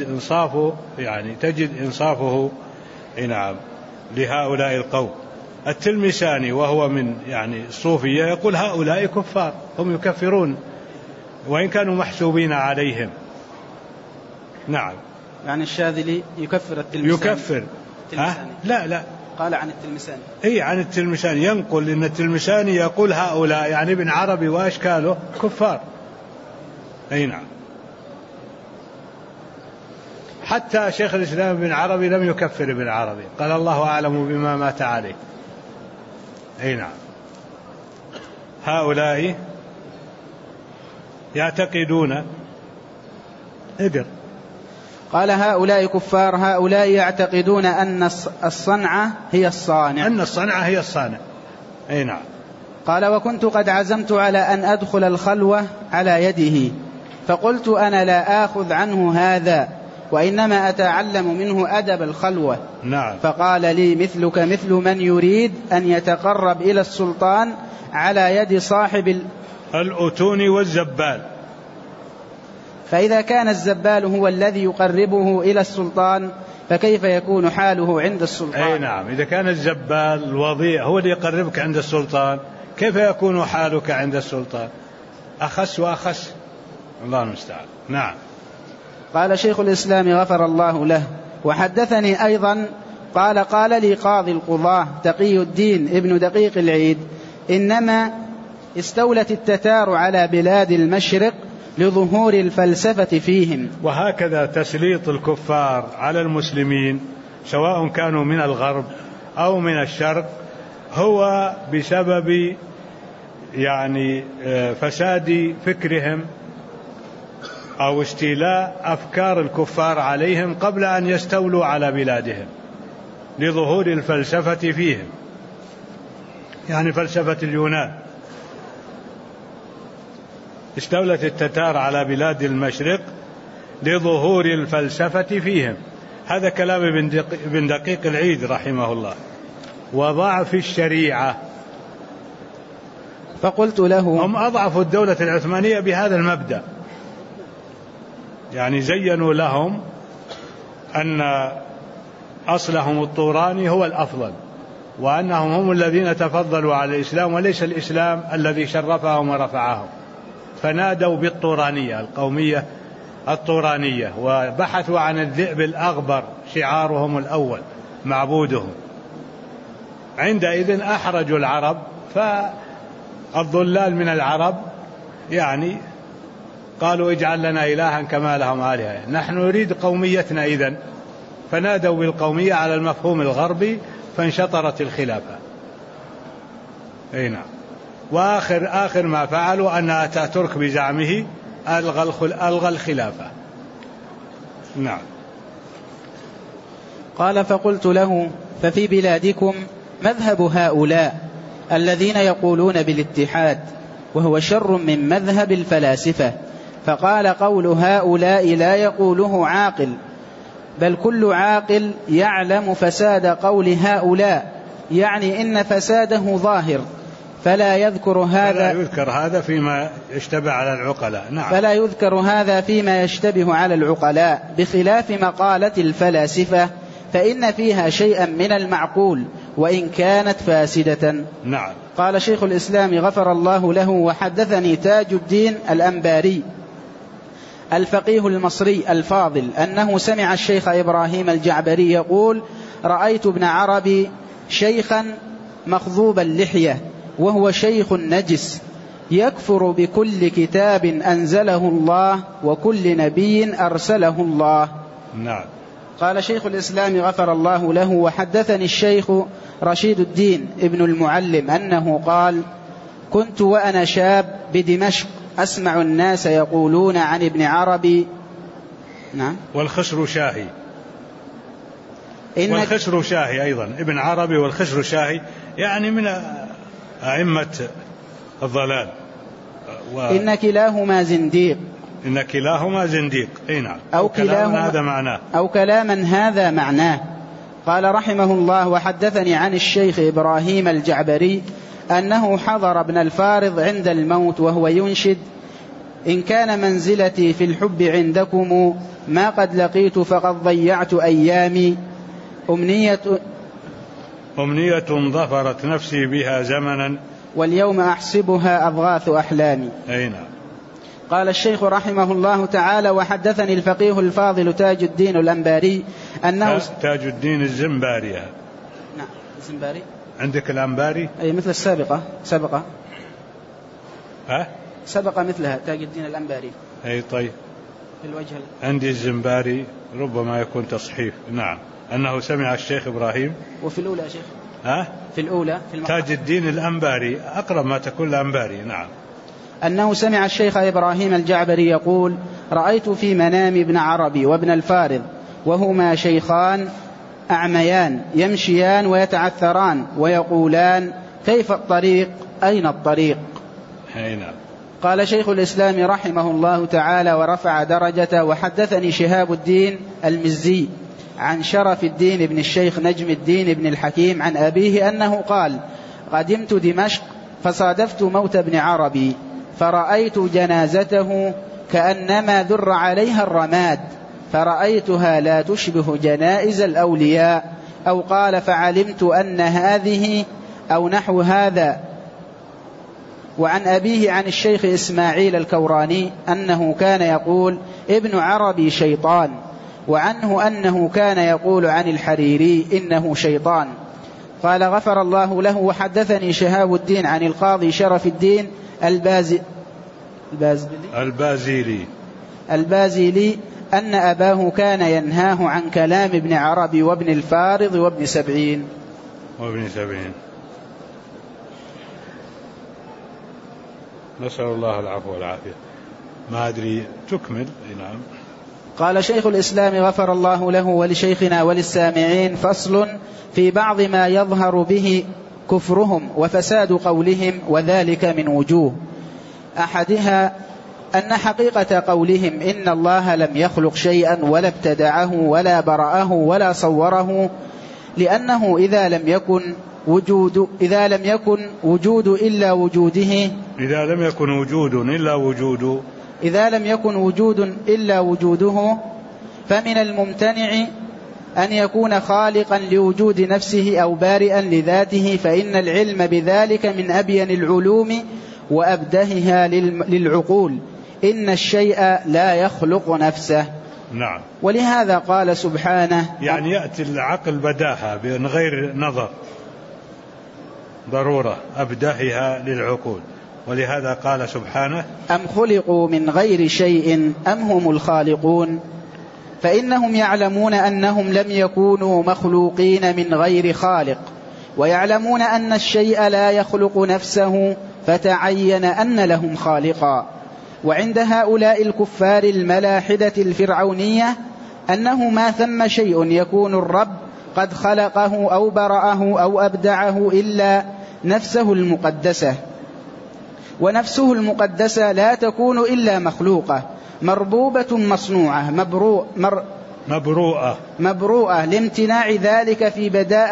إنصافه نعم لهؤلاء القوم. التلمساني وهو من الصوفية يقول هؤلاء كفار، هم يكفرون وإن كانوا محسوبين عليهم. نعم. يعني الشاذلي يكفر التلمساني. يكفر لا قال عن التلمساني. عن التلمساني ينقل إن التلمساني يقول هؤلاء يعني ابن عربي وأشكاله كفار. نعم. حتى شيخ الإسلام ابن عربي لم يكفر ابن عربي، قال الله أعلم بما مات عليه. نعم. هؤلاء يعتقدون قال هؤلاء كفار، هؤلاء يعتقدون أن الصنعة هي الصانع. نعم. قال وكنت قد عزمت على أن أدخل الخلوة على يده، فقلت أنا لا آخذ عنه هذا، وإنما أتعلم منه أدب الخلوة. نعم. فقال لي مثلك مثل من يريد أن يتقرب إلى السلطان على يد صاحب الأتون والزبال، فإذا كان الزبال هو الذي يقربه إلى السلطان فكيف يكون حاله عند السلطان؟ نعم. إذا كان الزبال الوضيع هو اللي يقربك عند السلطان، كيف يكون حالك عند السلطان؟ أخس وأخس، الله المستعان. نعم. قال شيخ الإسلام غفر الله له: وحدثني أيضا قال لي قاضي القضاة تقي الدين ابن دقيق العيد: إنما استولت التتار على بلاد المشرق لظهور الفلسفة فيهم. وهكذا تسليط الكفار على المسلمين سواء كانوا من الغرب أو من الشرق هو بسبب فساد فكرهم أو استيلاء أفكار الكفار عليهم قبل أن يستولوا على بلادهم، لظهور الفلسفة فيهم، فلسفة اليونان. استولت التتار على بلاد المشرق لظهور الفلسفة فيهم. هذا كلام ابن دقيق العيد رحمه الله. وضعف الشريعة. فقلت له: هم أضعفوا الدولة العثمانية بهذا المبدأ، زينوا لهم أن أصلهم الطوراني هو الأفضل، وأنهم هم الذين تفضلوا على الإسلام وليس الإسلام الذي شرفهم ورفعهم، فنادوا بالطورانية، القومية الطورانية، وبحثوا عن الذئب الأغبر شعارهم الأول معبودهم. عندئذ أحرجوا العرب، فالضلال من العرب قالوا اجعل لنا إلها كما لهم آلهة، نحن نريد قوميتنا إذن، فنادوا بالقومية على المفهوم الغربي، فانشطرت الخلافة. نعم. وآخر ما فعلوا أن أتاتورك بزعمه ألغى الخلافة. نعم. قال فقلت له: ففي بلادكم مذهب هؤلاء الذين يقولون بالاتحاد، وهو شر من مذهب الفلاسفة. فقال: قول هؤلاء لا يقوله عاقل، بل كل عاقل يعلم فساد قول هؤلاء، إن فساده ظاهر، فلا يذكر هذا فيما يشتبه على العقلاء. نعم. فلا يذكر هذا فيما يشتبه على العقلاء، بخلاف مقالة الفلاسفة فإن فيها شيئا من المعقول وإن كانت فاسدة. نعم. قال شيخ الإسلام غفر الله له: وحدثني تاج الدين الأنباري الفقيه المصري الفاضل أنه سمع الشيخ إبراهيم الجعبري يقول: رأيت ابن عربي شيخا مخضوب اللحية وهو شيخ نجس يكفر بكل كتاب أنزله الله وكل نبي أرسله الله. نعم. قال شيخ الإسلام غفر الله له: وحدثني الشيخ رشيد الدين ابن المعلم أنه قال: كنت وأنا شاب بدمشق أسمع الناس يقولون عن ابن عربي. نعم. والخشر شاهي، والخشر شاهي أيضا، ابن عربي والخشر شاهي، يعني من أئمة الضلال. إن كلاهما زنديق. إن كلاهما زنديق. نعم. أو كلاهما هذا معناه، أو كلاما هذا معناه. قال رحمه الله: وحدثني عن الشيخ إبراهيم الجعبري أنه حضر ابن الفارض عند الموت وهو ينشد: إن كان منزلتي في الحب عندكم ما قد لقيت فقد ضيعت أيامي أمنية ظفرت نفسي بها زمنا واليوم أحسبها أضغاث أحلامي. أي نعم. قال الشيخ رحمه الله تعالى: وحدثني الفقيه الفاضل تاج الدين الأنباري أنه تاج الدين الزنباري. نعم الزنباري. عندك الأنباري؟ أي مثل السابقة ها؟ سبق مثلها تاج الدين الأنباري. أي طيب. في الوجه عندي الزنباري ربما يكون تصحيف. نعم. أنه سمع الشيخ إبراهيم. وفي الأولى يا شيخ؟ ها؟ في الأولى في تاج الدين الأنباري أقرب ما تكون الأنباري. نعم. أنه سمع الشيخ إبراهيم الجعبري يقول: رأيت في منام ابن عربي وابن الفارض وهما شيخان أعميان يمشيان ويتعثران ويقولان: كيف الطريق؟ أين الطريق؟ نعم. قال شيخ الإسلام رحمه الله تعالى ورفع درجته: وحدثني شهاب الدين المزي عن شرف الدين بن الشيخ نجم الدين بن الحكيم عن أبيه أنه قال: قدمت دمشق فصادفت موت ابن عربي فرأيت جنازته كأنما ذر عليها الرماد فرأيتها لا تشبه جنائز الأولياء، أو قال: فعلمت أن هذه أو نحو هذا. وعن أبيه عن الشيخ إسماعيل الكوراني أنه كان يقول: ابن عربي شيطان، وعنه أنه كان يقول عن الحريري: إنه شيطان. قال غفر الله له: وحدثني شهاب الدين عن القاضي شرف الدين البازيلي أن أباه كان ينهاه عن كلام ابن عربي وابن الفارض وابن سبعين. نسأل الله العفو والعافية. ما أدري تكمل. نعم. قال شيخ الإسلام غفر الله له ولشيخنا وللسامعين: فصل في بعض ما يظهر به كفرهم وفساد قولهم، وذلك من وجوه. أحدها أن حقيقة قولهم إن الله لم يخلق شيئا ولا ابتدعه ولا برأه ولا صوره، لأنه إذا لم يكن وجود إلا وجوده فمن الممتنع أن يكون خالقا لوجود نفسه أو بارئا لذاته، فإن العلم بذلك من أبين العلوم وأبدهها للعقول. إن الشيء لا يخلق نفسه. نعم. ولهذا قال سبحانه، يعني يأتي العقل بداهة من غير نظر ضرورة، أبدهها للعقول. ولهذا قال سبحانه: أم خلقوا من غير شيء أم هم الخالقون. فإنهم يعلمون أنهم لم يكونوا مخلوقين من غير خالق، ويعلمون أن الشيء لا يخلق نفسه، فتعين أن لهم خالقا. وعند هؤلاء الكفار الملاحدة الفرعونية أنه ما ثم شيء يكون الرب قد خلقه أو برأه أو أبدعه إلا نفسه المقدسة، ونفسه المقدسة لا تكون إلا مخلوقة مربوبة مصنوعة مبروءة لامتناع ذلك في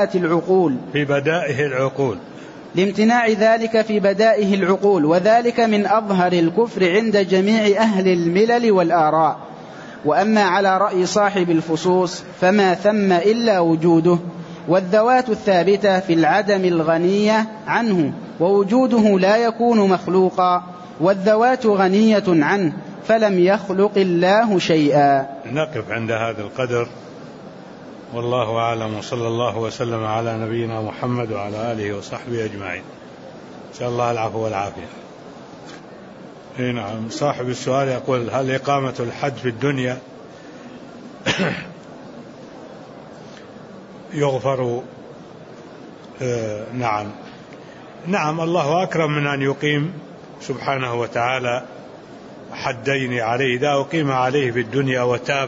بدائه العقول، وذلك من أظهر الكفر عند جميع أهل الملل والآراء. وأما على رأي صاحب الفصوص فما ثم إلا وجوده، والذوات الثابتة في العدم الغنية عنه، ووجوده لا يكون مخلوقا، والذوات غنية عنه فلم يخلق الله شيئا. نقف عند هذا القدر، والله أعلم، وصلى الله وسلم على نبينا محمد وعلى آله وصحبه أجمعين. إن شاء الله العفو والعافية. نعم، صاحب السؤال يقول: هل إقامة الحد في الدنيا يغفر؟ نعم، الله أكرم من أن يقيم سبحانه وتعالى حدين عليه. إذا أقيم عليه في الدنيا وتاب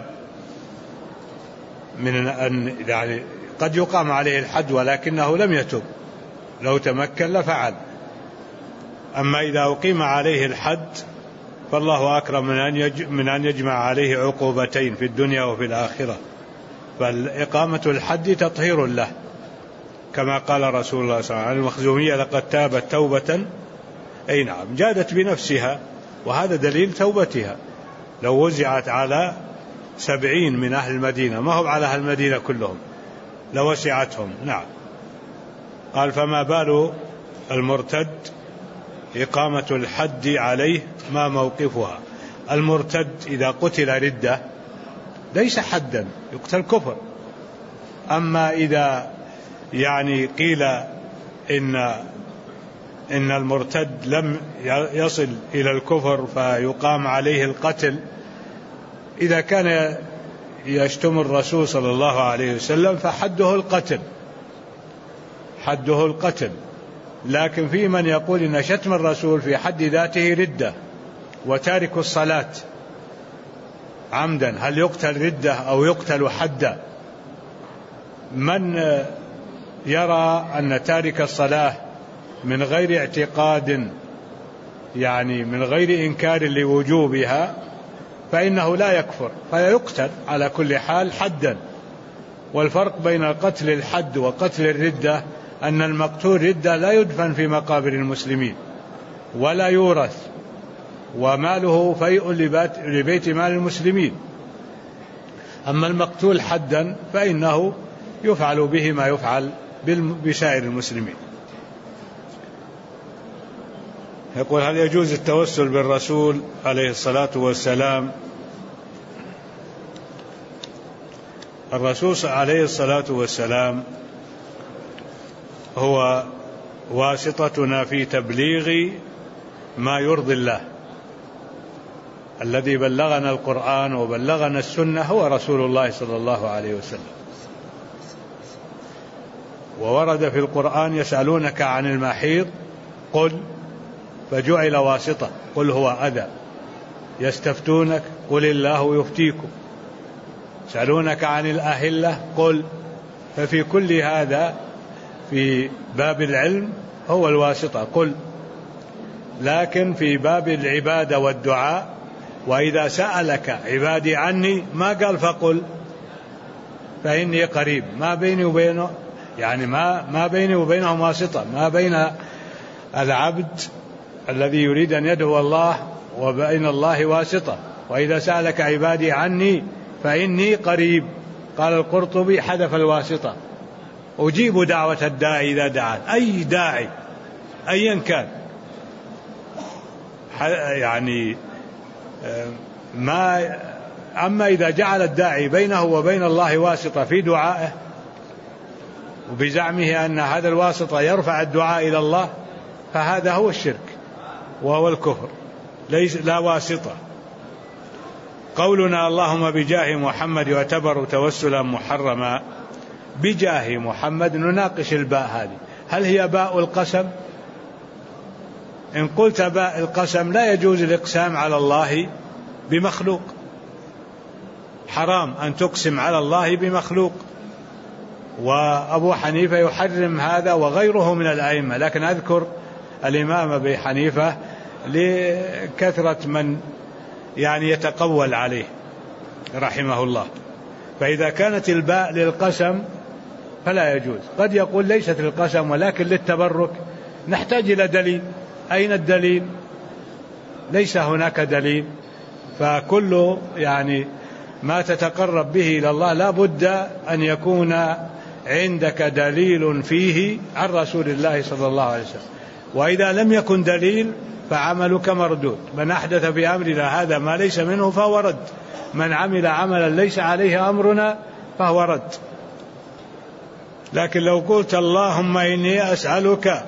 من أن يعني قد يقام عليه الحد ولكنه لم يتب، لو تمكن لفعل. أما إذا أقيم عليه الحد فالله أكرم من أن يجمع عليه عقوبتين في الدنيا وفي الآخرة. فالإقامة الحد تطهير له، كما قال رسول الله صلى الله عليه وسلم: المخزومية لقد تابت توبة جادت بنفسها، وهذا دليل توبتها. لو وزعت على 70 من أهل المدينة، ما هو على أهل المدينة كلهم، لوسعتهم. نعم. قال: فما بال المرتد إقامة الحد عليه ما موقفها؟ المرتد إذا قتل ردة ليس حدا، يقتل كفر. أما إذا قيل إن المرتد لم يصل إلى الكفر فيقام عليه القتل، إذا كان يشتم الرسول صلى الله عليه وسلم فحده القتل. لكن في من يقول إن شتم الرسول في حد ذاته ردة، وتارك الصلاة عمدا هل يقتل ردة أو يقتل حدا؟ من يرى أن تارك الصلاة من غير اعتقاد، من غير إنكار لوجوبها، فإنه لا يكفر، فيقتل على كل حال حدا. والفرق بين قتل الحد وقتل الردة أن المقتول ردة لا يدفن في مقابر المسلمين ولا يورث، وماله فيء لبيت مال المسلمين. أما المقتول حدا فإنه يفعل به ما يفعل بسائر المسلمين. يقول: هل يجوز التوسل بالرسول عليه الصلاة والسلام؟ الرسول عليه الصلاة والسلام هو واسطتنا في تبليغ ما يرضي الله. الذي بلغنا القرآن وبلغنا السنة هو رسول الله صلى الله عليه وسلم. وورد في القرآن: يسألونك عن المحيض قل، فجعل واسطة، قل هو أذى. يستفتونك قل الله يفتيكم. يسألونك عن الأهلة قل. ففي كل هذا في باب العلم هو الواسطة قل. لكن في باب العبادة والدعاء: وإذا سألك عبادي عني، ما قال فقل، فإني قريب. ما بيني وبينه ما بيني وبينهم واسطة، ما بين العبد الذي يريد أن يدعو الله وبين الله واسطة. وإذا سألك عبادي عني فإني قريب. قال القرطبي: حذف الواسطة. أجيب دعوة الداعي إذا دعان، أي داعي أيا كان. أما إذا جعل الداعي بينه وبين الله واسطة في دعائه، وبزعمه أن هذا الواسطة يرفع الدعاء إلى الله، فهذا هو الشرك وهو الكفر، لا واسطة. قولنا اللهم بجاه محمد يعتبر توسلا محرما. بجاه محمد نناقش الباء هذه، هل هي باء القسم؟ إن قلت باء القسم لا يجوز الإقسام على الله بمخلوق، حرام أن تقسم على الله بمخلوق. وأبو حنيفة يحرم هذا وغيره من الأئمة، لكن أذكر الإمام أبي حنيفة لكثرة من يتقول عليه رحمه الله. فإذا كانت الباء للقسم فلا يجوز. قد يقول ليست للقسم ولكن للتبرك، نحتاج إلى دليل. أين الدليل؟ ليس هناك دليل. فكل ما تتقرب به إلى الله لا بد أن يكون عندك دليل فيه عن رسول الله صلى الله عليه وسلم، وإذا لم يكن دليل فعملك مردود. من أحدث في أمرنا هذا ما ليس منه فهو رد، من عمل عملا ليس عليه أمرنا فهو رد. لكن لو قلت اللهم إني أسألك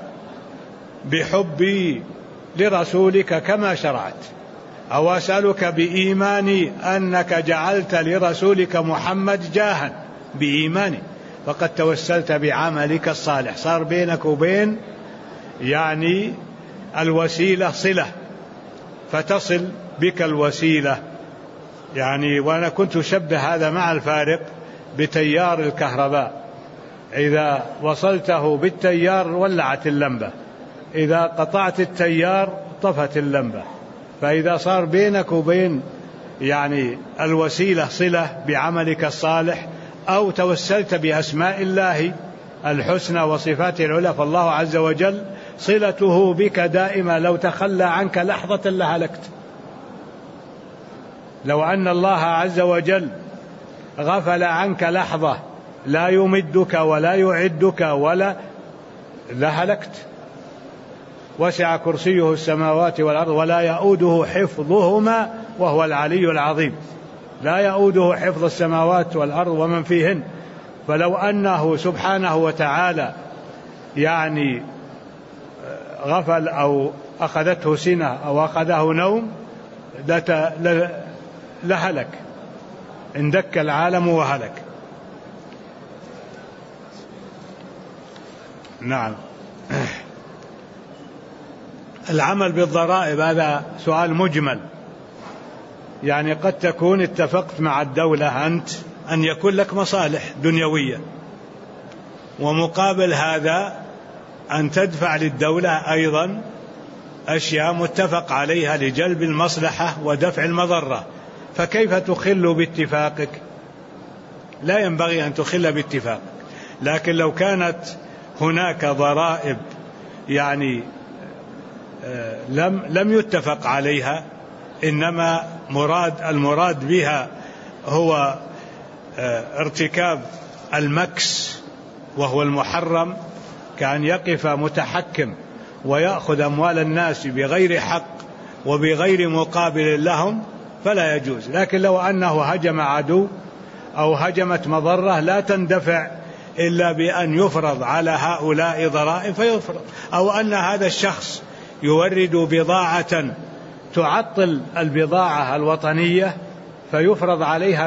بحبي لرسولك كما شرعت، أو أسألك بإيماني أنك جعلت لرسولك محمد جاها بإيماني، فقد توسلت بعملك الصالح، صار بينك وبين يعني الوسيلة صلة، فتصل بك الوسيلة يعني. وأنا كنت أشبه هذا مع الفارق بتيار الكهرباء، إذا وصلته بالتيار ولعت اللمبة، إذا قطعت التيار طفت اللمبة. فإذا صار بينك وبين يعني الوسيلة صلة بعملك الصالح، أو توسلت بأسماء الله الحسنى وصفاته العلى، فالله عز وجل صلته بك دائما، لو تخلى عنك لحظة لهلكت. لو أن الله عز وجل غفل عنك لحظة لا يمدك ولا يعدك ولا لهلكت. وسع كرسيه السماوات والأرض ولا يؤوده حفظهما وهو العلي العظيم. لا يؤوده حفظ السماوات والأرض ومن فيهن. فلو أنه سبحانه وتعالى يعني غفل أو أخذته سنة أو أخذه نوم لهلك، اندك العالم وهلك. نعم. العمل بالضرائب هذا سؤال مجمل، يعني قد تكون اتفقت مع الدولة أنت أن يكون لك مصالح دنيوية، ومقابل هذا أن تدفع للدولة أيضا أشياء متفق عليها لجلب المصلحة ودفع المضرة، فكيف تخل باتفاقك؟ لا ينبغي أن تخل باتفاقك. لكن لو كانت هناك ضرائب يعني لم يتفق عليها، إنما المراد بها هو ارتكاب المكس وهو المحرم، كأن يقف متحكم ويأخذ أموال الناس بغير حق وبغير مقابل لهم، فلا يجوز. لكن لو أنه هجم عدو أو هجمت مضرة لا تندفع إلا بأن يفرض على هؤلاء ضرائب فيفرض، أو أن هذا الشخص يورد بضاعة تعطل البضاعة الوطنية فيفرض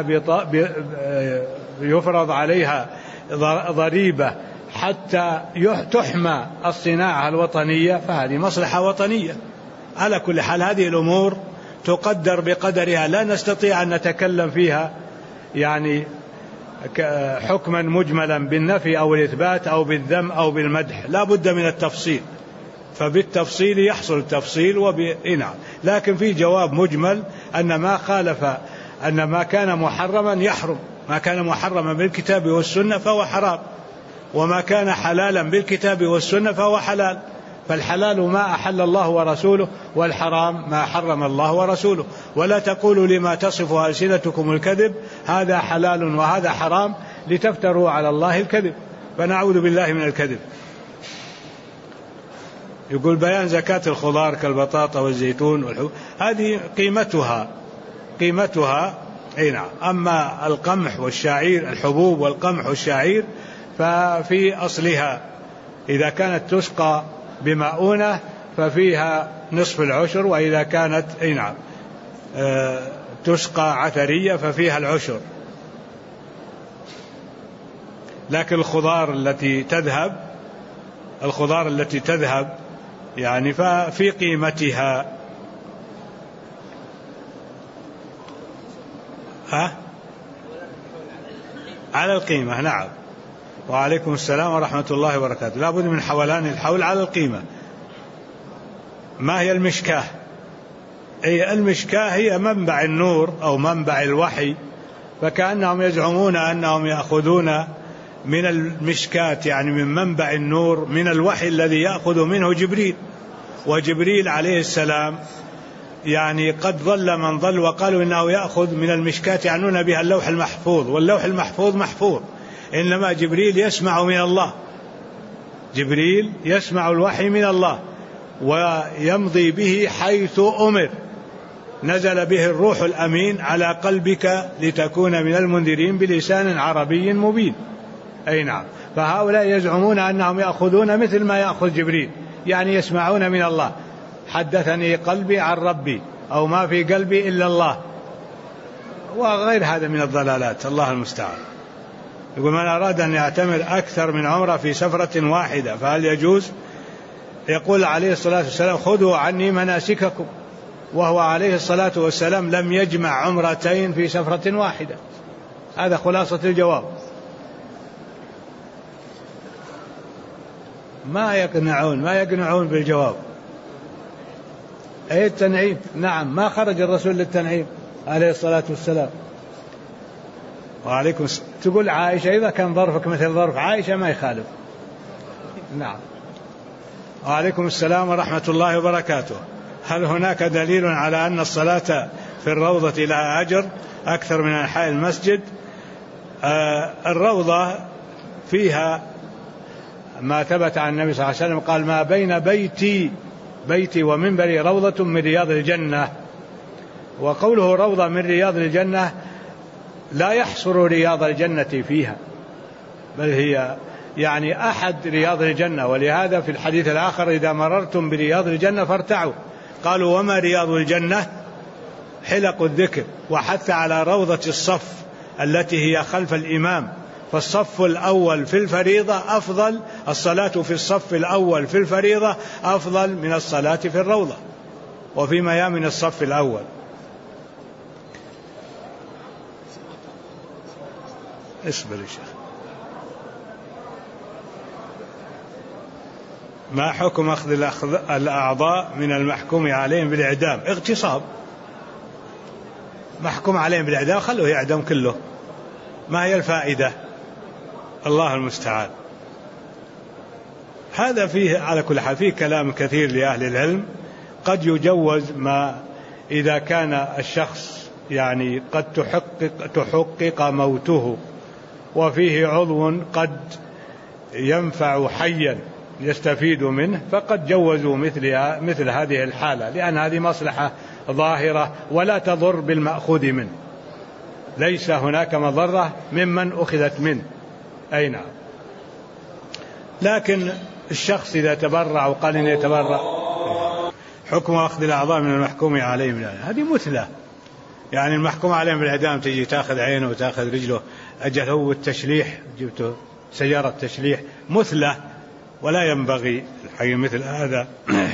عليها ضريبة حتى تحمى الصناعة الوطنية، فهذه مصلحة وطنية. على كل حال هذه الأمور تقدر بقدرها، لا نستطيع أن نتكلم فيها يعني حكما مجملا بالنفي أو الإثبات أو بالذم أو بالمدح، لا بد من التفصيل، فبالتفصيل يحصل التفصيل نعم. لكن في جواب مجمل أن ما خالف، أن ما كان محرما يحرم، ما كان محرما بالكتاب والسنة فهو حرام، وما كان حلالا بالكتاب والسنة فهو حلال. فالحلال ما أحل الله ورسوله، والحرام ما حرم الله ورسوله. ولا تقولوا لما تصف ألسنتكم الكذب هذا حلال وهذا حرام لتفتروا على الله الكذب، فنعوذ بالله من الكذب. يقول بيان زكاة الخضار كالبطاطا والزيتون والحبوب هذه قيمتها أي نعم. أما القمح والشعير، الحبوب والقمح والشعير، ففي أصلها إذا كانت تسقى بمؤونة ففيها نصف العشر، وإذا كانت أي نعم تسقى عثرية ففيها العشر. لكن الخضار التي تذهب يعني ففي قيمتها على القيمة. نعم. وعليكم السلام ورحمة الله وبركاته. لا بد من حولان الحول على القيمة. ما هي المشكاة؟ أي المشكاة هي منبع النور أو منبع الوحي، فكأنهم يزعمون أنهم يأخذون من المشكاة يعني من منبع النور من الوحي الذي يأخذ منه جبريل. وجبريل عليه السلام يعني قد ضل من ضل، وقالوا إنه يأخذ من المشكاة يعنون بها اللوح المحفوظ، واللوح المحفوظ محفوظ، إنما جبريل يسمع من الله، جبريل يسمع الوحي من الله ويمضي به حيث أمر، نزل به الروح الأمين على قلبك لتكون من المنذرين بلسان عربي مبين. أي نعم. فهؤلاء يزعمون أنهم يأخذون مثل ما يأخذ جبريل، يعني يسمعون من الله، حدثني قلبي عن ربي، أو ما في قلبي إلا الله، وغير هذا من الضلالات، الله المستعان. يقول من أراد أن يعتمر أكثر من عمرة في سفرة واحدة فهل يجوز؟ يقول عليه الصلاة والسلام خذوا عني مناسككم، وهو عليه الصلاة والسلام لم يجمع عمرتين في سفرة واحدة. هذا خلاصة الجواب. ما يقنعون بالجواب. أي التنعيم، نعم، ما خرج الرسول للتنعيم عليه الصلاة والسلام. وعليكم تقول عائشة إذا كان ظرفك مثل ظرف عائشة ما يخالف. نعم. وعليكم السلام ورحمة الله وبركاته. هل هناك دليل على أن الصلاة في الروضة لها أجر أكثر من أنحاء المسجد؟ الروضة فيها ما ثبت عن النبي صلى الله عليه وسلم قال ما بين بيتي ومنبري روضة من رياض الجنة. وقوله روضة من رياض الجنة لا يحصر رياض الجنة فيها، بل هي يعني أحد رياض الجنة. ولهذا في الحديث الآخر إذا مررتم برياض الجنة فارتعوا. قالوا وما رياض الجنة؟ حلق الذكر. وحث على روضة الصف التي هي خلف الإمام، فالصف الأول في الفريضة أفضل، الصلاة في الصف الأول في الفريضة أفضل من الصلاة في الروضة وفي ميامن الصف الأول. اصبر يا شيخ. ما حكم أخذ الأعضاء من المحكوم عليهم بالإعدام؟ اغتصاب، محكوم عليهم بالإعدام خلوه يعدم كله، ما هي الفائدة؟ الله المستعان. هذا فيه على كل حال فيه كلام كثير لأهل العلم. قد يجوز ما إذا كان الشخص يعني قد تحقق موته وفيه عضو قد ينفع حيا يستفيد منه، فقد جوزوا مثل هذه الحالة، لأن هذه مصلحة ظاهرة ولا تضر بالمأخوذ منه، ليس هناك مضرة ممن أخذت منه. أي نعم. لكن الشخص إذا تبرع وقال إنه يتبرع، حكم أخذ الأعضاء من المحكوم عليهم هذه مثلة، يعني المحكوم عليهم بالإعدام تجي تأخذ عينه وتأخذ رجله، أجل هو التشليح جبته سيارة تشليح مثلة، ولا ينبغي الحقيقة مثل هذا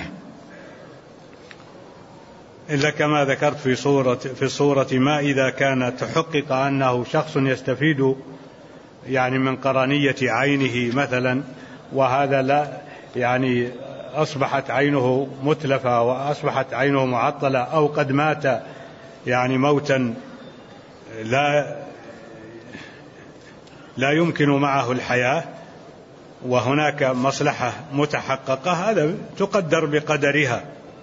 إلا كما ذكرت في صورة ما إذا كان تحقق أنه شخص يستفيد يعني من قرنية عينه مثلا، وهذا لا يعني أصبحت عينه متلفة وأصبحت عينه معطلة أو قد مات يعني موتا لا يمكن معه الحياة، وهناك مصلحة متحققة، هذا تقدر بقدرها.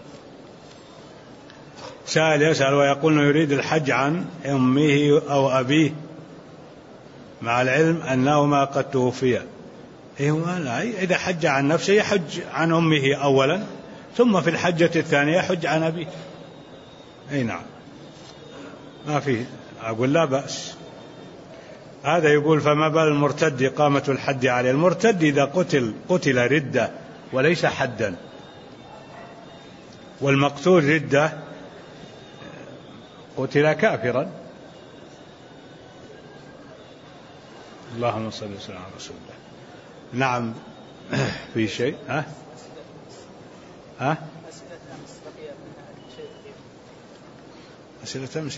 سائل يسأل ويقول أنه يريد الحج عن أمه أو أبيه مع العلم أنهما قد توفيا. إذا حج عن نفسه يحج عن أمه أولا، ثم في الحجة الثانية يحج عن أبيه. أي نعم، ما فيه، أقول لا بأس. هذا يقول فما بال المرتد إقامة الحد عليه؟ المرتد إذا قتل ردة وليس حدا، والمقتول ردة قتل كافرا. اللهم صل وسلم على رسول الله. نعم. في شيء أسئلة أمس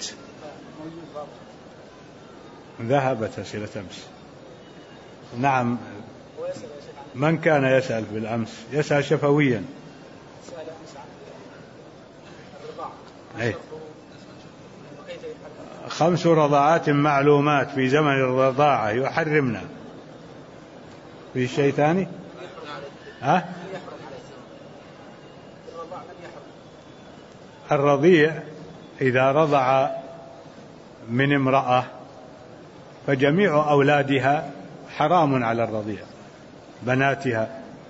ذهبت أسئلة أمس. نعم. من كان يسأل بالأمس؟ يسأل شفويا. 5 رضاعات معلومات في زمن الرضاعة يحرمنا. في شيء ثاني؟ الرضيع إذا رضع من امرأة فجميع أولادها حرام على الرضيع، بناتها،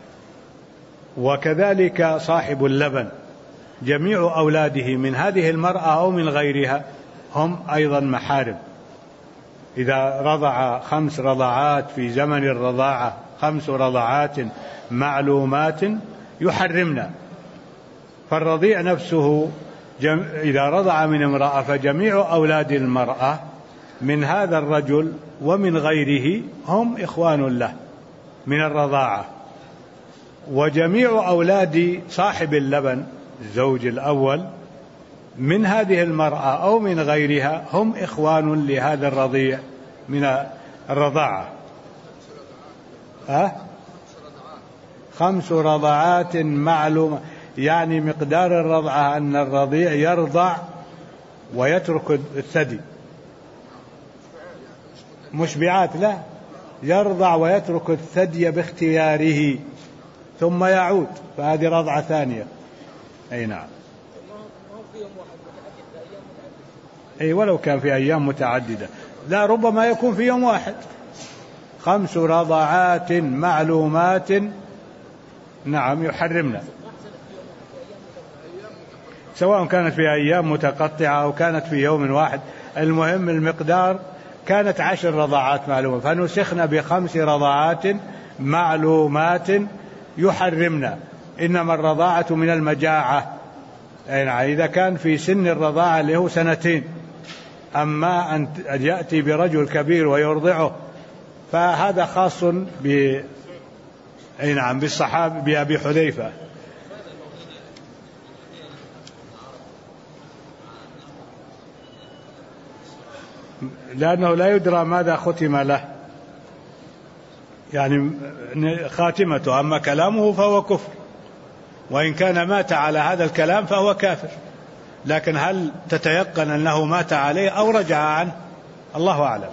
وكذلك صاحب اللبن جميع أولاده من هذه المرأة أو من غيرها هم أيضا محارم. إذا رضع 5 رضعات في زمن الرضاعة، 5 رضعات معلومات يحرمنا. فالرضيع نفسه إذا رضع من امرأة فجميع أولاد المرأة من هذا الرجل ومن غيره هم إخوان له من الرضاعة، وجميع أولاد صاحب اللبن الزوج الأول من هذه المرأة أو من غيرها هم إخوان لهذا الرضيع من الرضاعة. 5 رضعات معلومة، يعني مقدار الرضعة أن الرضيع يرضع ويترك الثدي، مشبعات لا، يرضع ويترك الثدي باختياره ثم يعود، فهذه رضعة ثانية. أي نعم، أي ولو كان في أيام متعددة، لا ربما يكون في يوم واحد. 5 رضعات معلومات نعم يحرمنا، سواء كانت في أيام متقطعة أو كانت في يوم واحد، المهم المقدار. كانت 10 رضعات معلومة فنسخنا ب5 رضعات معلومات يحرمنا. إنما الرضاعة من المجاعة، يعني إذا كان في سن الرضاعة اللي هو 2 سنين، أما أن يأتي برجل كبير ويرضعه فهذا خاص بالصحابة بأبي حذيفة. لأنه لا يدرى ماذا ختم له، يعني خاتمته، أما كلامه فهو كفر، وإن كان مات على هذا الكلام فهو كافر، لكن هل تتيقن أنه مات عليه أو رجع عنه؟ الله أعلم.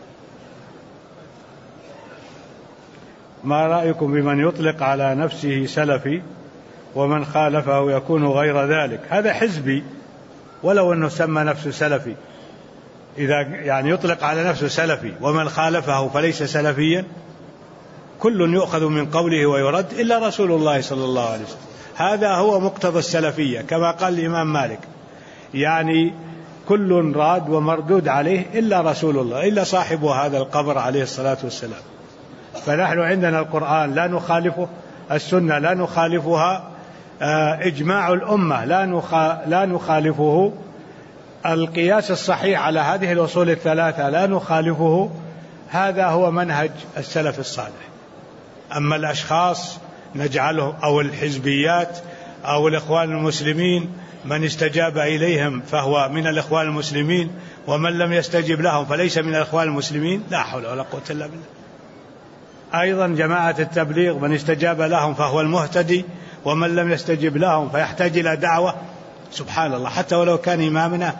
ما رأيكم بمن يطلق على نفسه سلفي ومن خالفه يكون غير ذلك؟ هذا حزبي ولو أنه سمى نفسه سلفي. إذا يعني يطلق على نفسه سلفي ومن خالفه فليس سلفيا، كل يؤخذ من قوله ويرد إلا رسول الله صلى الله عليه وسلم. هذا هو مقتضى السلفية كما قال الإمام مالك، يعني كل راد ومردود عليه إلا رسول الله، إلا صاحب هذا القبر عليه الصلاة والسلام. فنحن عندنا القرآن لا نخالفه، السنة لا نخالفها، إجماع الأمة لا نخالفه، القياس الصحيح على هذه الأصول الثلاثة لا نخالفه. هذا هو منهج السلف الصالح. أما الأشخاص نجعله أو الحزبيات أو الإخوان المسلمين، من استجاب إليهم فهو من الإخوان المسلمين، ومن لم يستجب لهم فليس من الإخوان المسلمين، لا حول ولا قوة إلا بالله. أيضا جماعة التبليغ من استجاب لهم فهو المهتدي، ومن لم يستجب لهم فيحتاج إلى دعوة. سبحان الله، حتى ولو كان إمامنا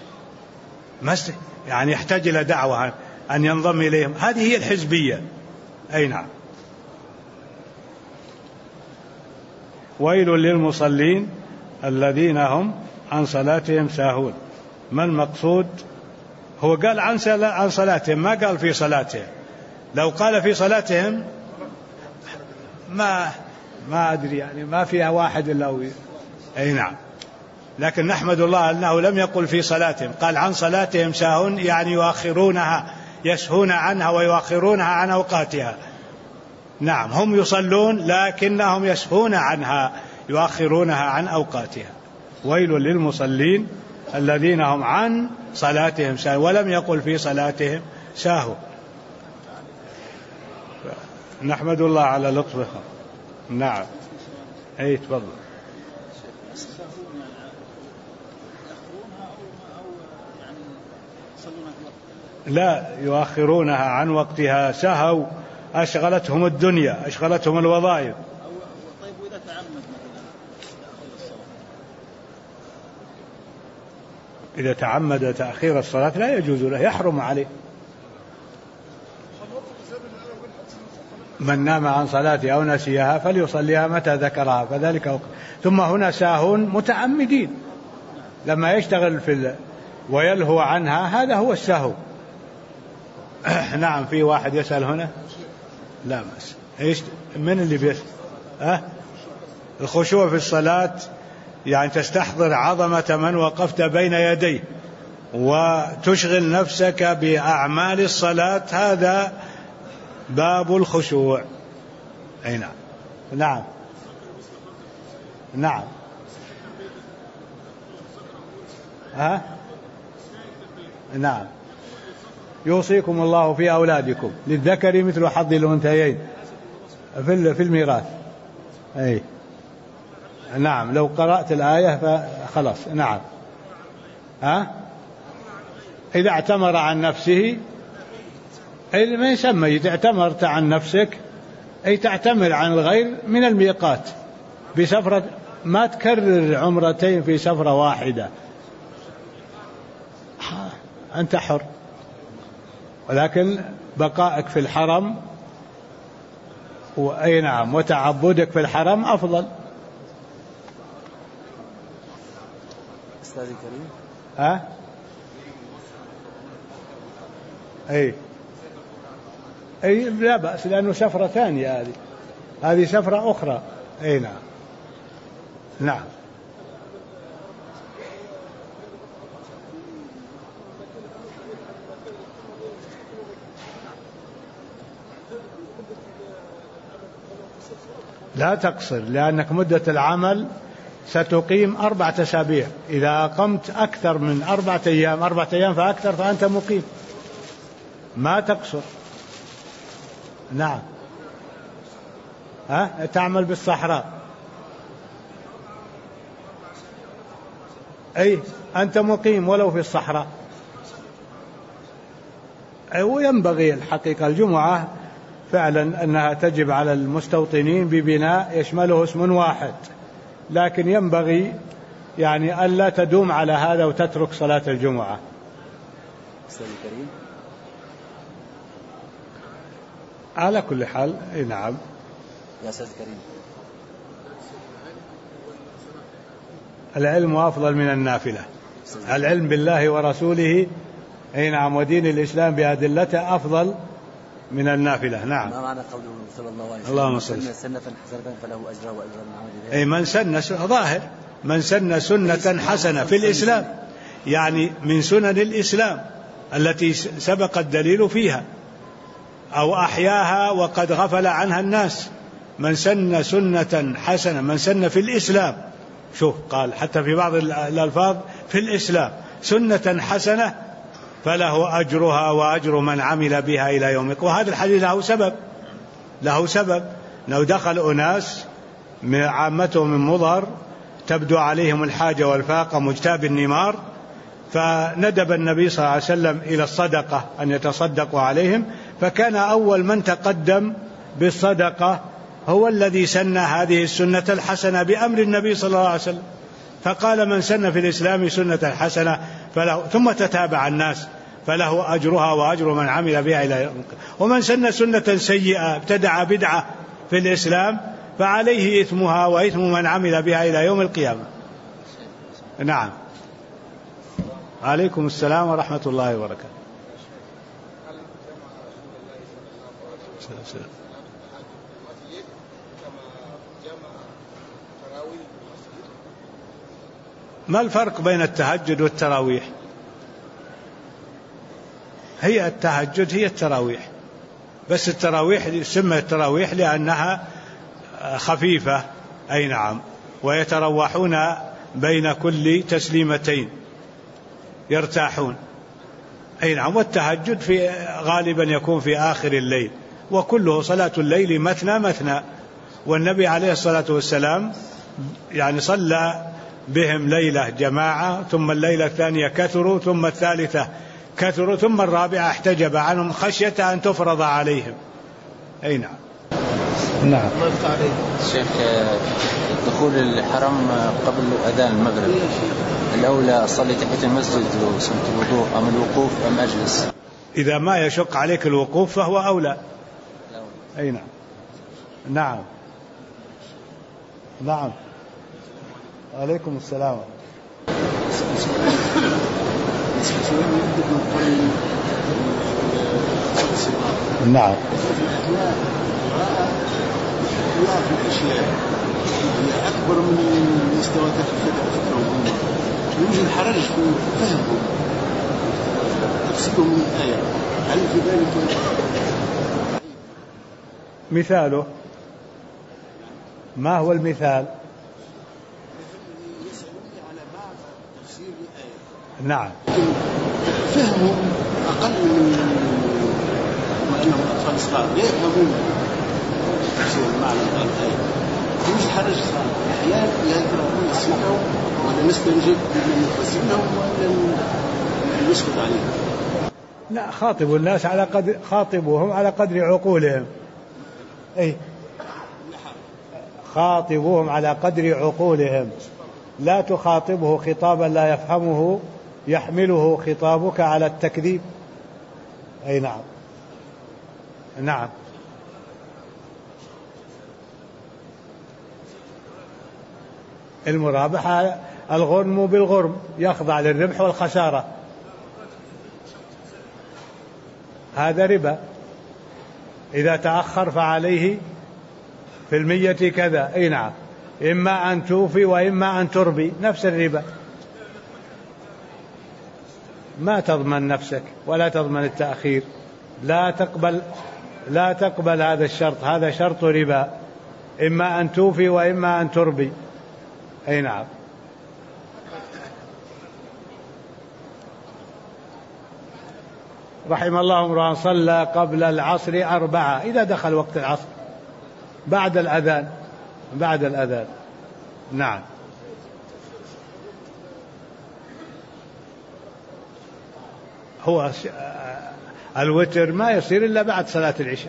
يعني يحتاج إلى دعوة أن ينضم إليهم. هذه هي الحزبية. أي نعم. ويل للمصلين الذين هم عن صلاتهم ساهون. ما المقصود؟ هو قال عن صلاتهم، ما قال في صلاتهم. لو قال في صلاتهم ما أدري، يعني ما فيها واحد إلا أي نعم. لكن نحمد الله أنه لم يقل في صلاتهم، قال عن صلاتهم ساهون، يعني يؤخرونها، يسهون عنها ويؤخرونها عن أوقاتها. نعم، هم يصلون لكنهم يسهون عنها، يؤخرونها عن أوقاتها. ويل للمصلين الذين هم عن صلاتهم ساهون، ولم يقل في صلاتهم ساهون. نحمد الله على لطفه. نعم. أي تفضل. لا، يؤخرونها عن وقتها، سهوا، أشغلتهم الدنيا، أشغلتهم الوظائف. طيب وإذا تعمد إذا تعمد تأخير الصلاة لا يجوز له، يحرم عليه. من نام عن صلاته أو نسيها فليصليها متى ذكرها، فذلك وقت. ثم هنا ساهون متعمدين، لما يشتغل ويلهو عنها، هذا هو السهو. نعم. في واحد يسأل هنا. لا بس ايش من اللي بيسأل؟ الخشوع في الصلاة يعني تستحضر عظمة من وقفت بين يديه وتشغل نفسك بأعمال الصلاة، هذا باب الخشوع. أي نعم. نعم. نعم. نعم. يوصيكم الله في أولادكم للذكر مثل حظ الأنثيين في الميراث. أي نعم. لو قرأت الآية فخلاص. نعم. إذا اعتمر عن نفسه، أي ما يسمى إذا اعتمرت عن نفسك، أي تعتمر عن الغير من الميقات بسفرة، ما تكرر عمرتين في سفرة واحدة، أنت حر. ولكن بقائك في الحرم أي نعم وتعبدك في الحرم أفضل. أستاذ الكريم. أي لا بأس، لأنه سفرة ثانية، هذه سفرة أخرى. أي نعم. نعم. لا تقصر، لأنك مدة العمل ستقيم 4 أسابيع. إذا أقمت أكثر من 4 أيام فأكثر فأنت مقيم، ما تقصر. نعم. تعمل بالصحراء. أي أنت مقيم ولو في الصحراء. وينبغي الحقيقة الجمعة فعلا أنها تجب على المستوطنين ببناء يشمله اسم واحد، لكن ينبغي يعني ألا تدوم على هذا وتترك صلاة الجمعة. أستاذ الكريم. على كل حال. نعم. يا أستاذ الكريم. العلم أفضل من النافلة. العلم بالله ورسوله أي نعم ودين الإسلام بأدلته أفضل من النافلة. نعم. ما معنى قوله صلى الله عليه وسلم اللهم من صل سن سنة حسنة فله أجرها وأجر من عمل بها؟ أي من سن ظاهر من سن سنة حسنة في الإسلام، يعني من سنن الإسلام التي سبق الدليل فيها، أو أحياها وقد غفل عنها الناس. من سن سنة حسنة، من سن في الإسلام، شوف قال حتى في بعض الألفاظ في الإسلام سنة حسنة فله أجرها وأجر من عمل بها إلى يوم القيامة. وهذا الحديث له سبب لو دخل أناس عامتهم من مضر تبدو عليهم الحاجة والفاقة مجتاب النمار، فندب النبي صلى الله عليه وسلم إلى الصدقة أن يتصدقوا عليهم، فكان أول من تقدم بالصدقة هو الذي سن هذه السنة الحسنة بأمر النبي صلى الله عليه وسلم، فقال من سن في الإسلام سنة حسنة فله، ثم تتابع الناس فله أجرها وأجر من عمل بها إلى يوم القيامة. ومن سن سنة سيئة ابتدع بدعة في الإسلام فعليه إثمها وإثم من عمل بها إلى يوم القيامة. نعم. عليكم السلام ورحمة الله وبركاته. ما الفرق بين التهجد والتراويح؟ هي التهجد هي التراويح، بس التراويح سمت التراويح لأنها خفيفة. أي نعم. ويتروحون بين كل تسليمتين يرتاحون. أي نعم. والتهجد في غالبا يكون في آخر الليل، وكله صلاة الليل مثنى مثنى. والنبي عليه الصلاة والسلام يعني صلى بهم ليلة جماعة، ثم الليلة الثانية كثروا، ثم الثالثة كثروا، ثم الرابعة احتجب عنهم خشية أن تفرض عليهم. أي نعم. نعم. الله يفتح عليك الشيخ. دخول الحرم قبل أذان المغرب، الأولى أصلي تحت المسجد وسنة الوضوء أم الوقوف أم أجلس؟ إذا ما يشق عليك الوقوف فهو أولى. أي نعم. نعم. نعم. عليكم السلام. نعم. في الأشياء هي أكبر من مستوى فكرهم، يوجد حرج في فهمهم تفسيرهم من الآية. هل في ذلك مثاله؟ ما هو المثال؟ يسألوني على بعض تفسير الآية. نعم. فهمهم أقل من أنهم أطفال صغار لا يفهمون تفسير المعنى الآية. يوجد حرج أحيانا يقرؤون نسمعهم ولا نستنجد من يفسرونهم ولا نسكت عليهم. لا، خاطبوا الناس على قدر، خاطبوهم على قدر عقولهم. أي، خاطبوهم على قدر عقولهم، لا تخاطبه خطابا لا يفهمه يحمله خطابك على التكذيب. أي نعم. نعم. المرابحة الغنم بالغرم، يخضع للربح والخسارة، هذا ربا. إذا تأخر فعليه في 100 كذا. أي نعم. إما أن توفي وإما أن تربي، نفس الربا. ما تضمن نفسك ولا تضمن التأخير، لا تقبل هذا الشرط، هذا شرط ربا، إما أن توفي وإما أن تربي. أي نعم. رحم الله امرأ صلى قبل العصر 4 إذا دخل وقت العصر، بعد الأذان. نعم. هو الوتر ما يصير إلا بعد صلاة العشاء.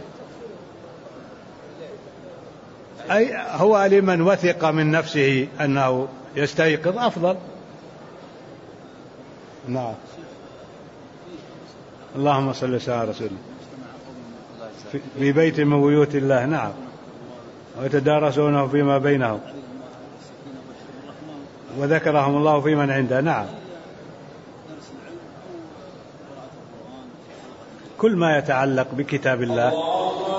أي هو لمن وثق من نفسه أنه يستيقظ أفضل. نعم. اللهم صل وسلم على رسول الله. في بيت من بيوت الله. نعم. ويتدارسونه فيما بينهم وذكرهم الله في من عنده. نعم. كل ما يتعلق بكتاب الله